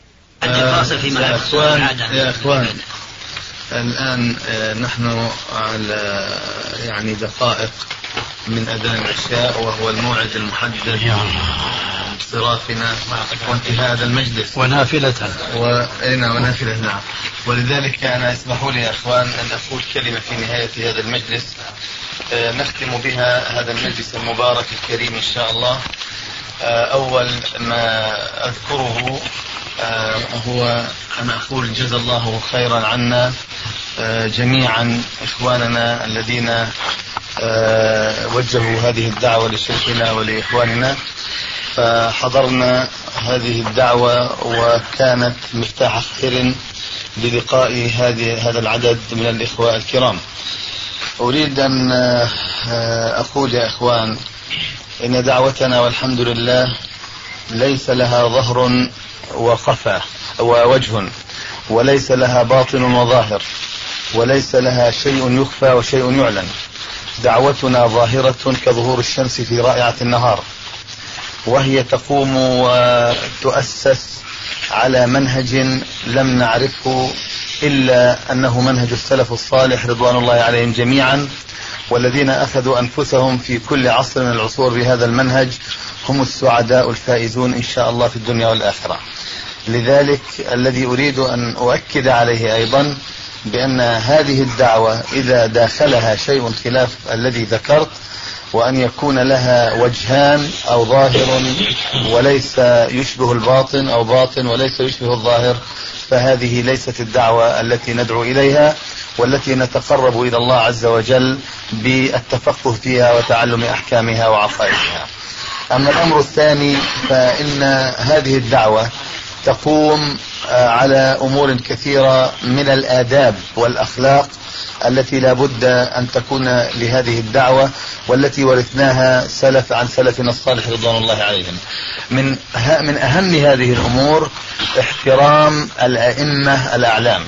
يا أخوان الآن نحن على يعني دقائق من أذان العشاء وهو الموعد المحدد انصرافنا وانتهاء هذا المجلس ونافلة ونافلة. نعم. ولذلك أنا اسمحوا لي يا أخوان أن أقول كلمة في نهاية هذا المجلس نختم بها هذا المجلس المبارك الكريم إن شاء الله. أول ما أذكره هو أن أقول جزا الله خيرا عنا جميعا إخواننا الذين وجهوا هذه الدعوة لشيخنا ولإخواننا، فحضرنا هذه الدعوة وكانت مفتاح خير بلقاء هذا العدد من الإخوة الكرام. أريد أن أقول يا إخوان إن دعوتنا والحمد لله ليس لها ظهر وخفى ووجه، وليس لها باطن وظاهر، وليس لها شيء يخفى وشيء يعلن. دعوتنا ظاهرة كظهور الشمس في رائعة النهار، وهي تقوم وتؤسس على منهج لم نعرفه إلا أنه منهج السلف الصالح رضوان الله عليهم جميعا، والذين أخذوا أنفسهم في كل عصر من العصور بهذا المنهج هم السعداء الفائزون إن شاء الله في الدنيا والآخرة. لذلك الذي أريد أن أؤكد عليه أيضا بأن هذه الدعوة إذا داخلها شيء خلاف الذي ذكرت، وأن يكون لها وجهان أو ظاهر وليس يشبه الباطن أو باطن وليس يشبه الظاهر، فهذه ليست الدعوة التي ندعو إليها والتي نتقرب إلى الله عز وجل بالتفقه فيها وتعلم أحكامها وعقائدها. أما الأمر الثاني فإن هذه الدعوة تقوم على أمور كثيرة من الآداب والأخلاق التي لا بد أن تكون لهذه الدعوة، والتي ورثناها سلف عن سلفنا الصالح رضوان الله عليهم. من أهم هذه الأمور احترام الأئمة الأعلام،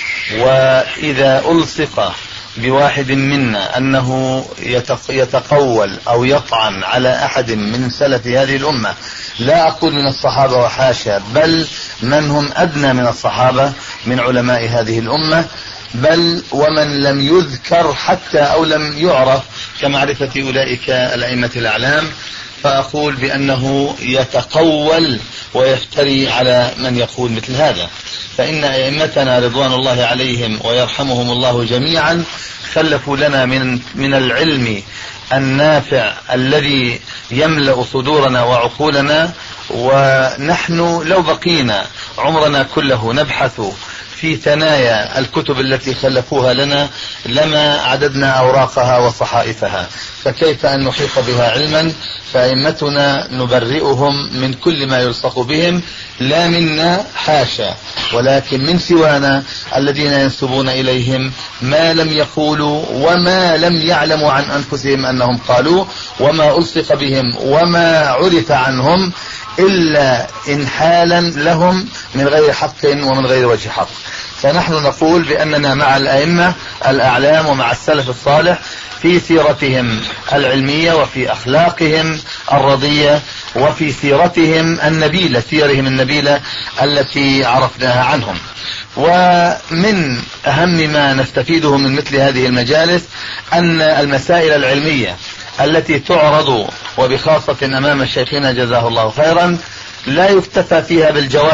وإذا ألصق بواحد منا أنه يتقول أو يطعن على أحد من سلف هذه الأمة، لا أقول من الصحابة وحاشا، بل من هم أدنى من الصحابة من علماء هذه الأمة، بل ومن لم يذكر حتى أو لم يعرف كمعرفة أولئك الأئمة الأعلام، فأقول بأنه يتقول ويفتري على من يقول مثل هذا. فإن أئمتنا رضوان الله عليهم ويرحمهم الله جميعا خلفوا لنا من العلم النافع الذي يملأ صدورنا وعقولنا، ونحن لو بقينا عمرنا كله نبحث في ثنايا الكتب التي خلفوها لنا لما عددنا أوراقها وصحائفها، فكيف أن نحيط بها علما؟ فأئمتنا نبرئهم من كل ما يلصق بهم، لا منا حاشا، ولكن من سوانا الذين ينسبون إليهم ما لم يقولوا وما لم يعلموا عن أنفسهم أنهم قالوا، وما ألصق بهم وما عرف عنهم إلا إنحالا لهم من غير حق ومن غير وجه حق. فنحن نقول بأننا مع الأئمة الأعلام ومع السلف الصالح في سيرتهم العلمية وفي أخلاقهم الرضية وفي سيرتهم النبيلة، سيرهم النبيلة التي عرفناها عنهم. ومن أهم ما نستفيده من مثل هذه المجالس أن المسائل العلمية التي تعرض وبخاصة أمام شيخنا جزاه الله خيرا لا يكتفى فيها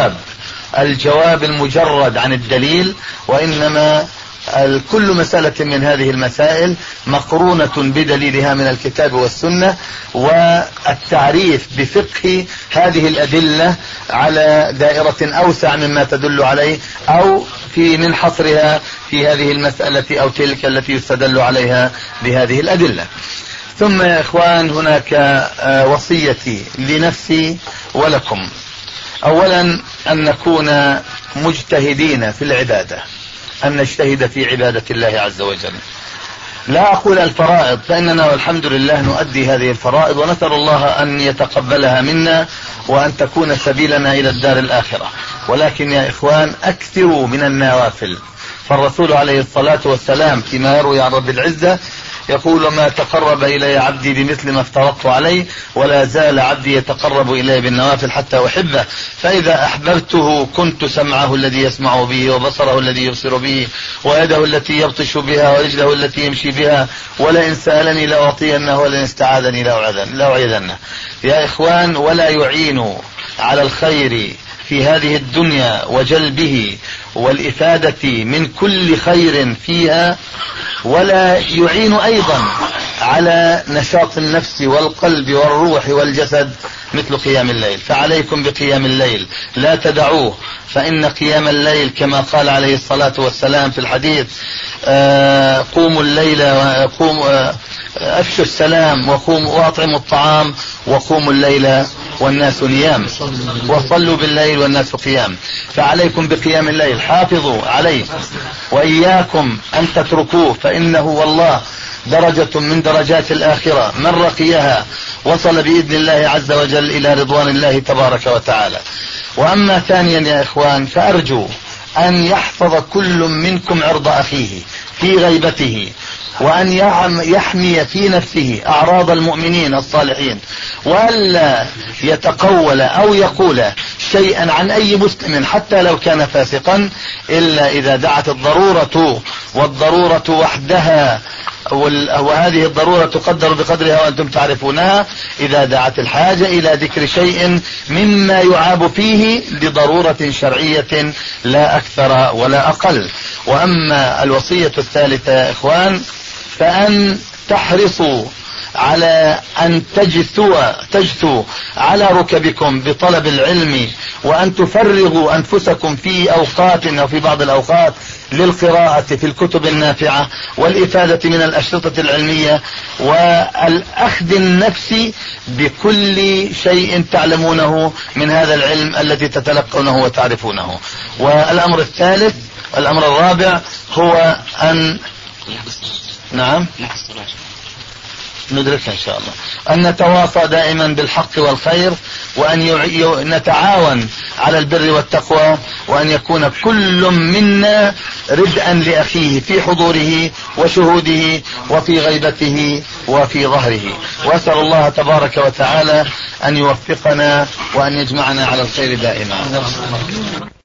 الجواب المجرد عن الدليل، وإنما كل مسألة من هذه المسائل مقرونة بدليلها من الكتاب والسنة، والتعريف بفقه هذه الأدلة على دائرة أوسع مما تدل عليه، أو من حصرها في هذه المسألة أو تلك التي يستدل عليها بهذه الأدلة. ثم يا إخوان هناك وصيتي لنفسي ولكم، أولا أن نكون مجتهدين في العبادة، أن نجتهد في عبادة الله عز وجل. لا أقول الفرائض، فإننا والحمد لله نؤدي هذه الفرائض ونسأل الله أن يتقبلها منا وأن تكون سبيلنا إلى الدار الآخرة، ولكن يا إخوان أكثروا من النوافل. فالرسول عليه الصلاة والسلام فيما يروي عن رب العزة يقول: ما تقرب إلي عبدي بمثل ما افترضت عليه، ولا زال عبدي يتقرب إلي بالنوافل حتى أحبه، فإذا أحببته كنت سمعه الذي يسمع به، وبصره الذي يبصر به، ويده التي يبطش بها، ورجله التي يمشي بها، ولئن سألني لأعطينه، ولئن استعاذني لأعيذنه. يا إخوان، ولا يعين على الخير في هذه الدنيا وجلبه والإفادة من كل خير فيها، ولا يعين أيضا على نشاط النفس والقلب والروح والجسد مثل قيام الليل. فعليكم بقيام الليل، لا تدعوه، فإن قيام الليل كما قال عليه الصلاة والسلام في الحديث: قوموا الليل أفشوا السلام وأطعموا الطعام وقوموا الليل والناس نيام وصلوا بالليل والناس قيام. فعليكم بقيام الليل، حافظوا عليه، وإياكم أن تتركوه، فإنه والله درجة من درجات الآخرة، من رقيها وصل بإذن الله عز وجل إلى رضوان الله تبارك وتعالى. وأما ثانيا يا إخوان، فأرجو أن يحفظ كل منكم عرض أخيه في غيبته، وأن يحمي في نفسه أعراض المؤمنين الصالحين، وألا يتقول أو يقول شيئا عن أي مسلم حتى لو كان فاسقا إلا إذا دعت الضرورة، والضرورة وحدها، وهذه الضرورة تقدر بقدرها وأنتم تعرفونها، إذا دعت الحاجة إلى ذكر شيء مما يعاب فيه لضرورة شرعية لا أكثر ولا أقل. وأما الوصية الثالثة يا إخوان، فأن تحرصوا على أن تجثوا على ركبكم بطلب العلم، وأن تفرغوا أنفسكم في أوقات أو في بعض الأوقات للقراءة في الكتب النافعة والإفادة من الأشرطة العلمية، والأخذ النفسي بكل شيء تعلمونه من هذا العلم الذي تتلقونه وتعرفونه. والأمر الثالث، الأمر الرابع، هو أن ندركها إن شاء الله، أن نتواصى دائما بالحق والخير، وأن نتعاون على البر والتقوى، وأن يكون كل منا ردءا لأخيه في حضوره وشهوده وفي غيبته وفي ظهره. وأسأل الله تبارك وتعالى أن يوفقنا وأن يجمعنا على الخير دائما.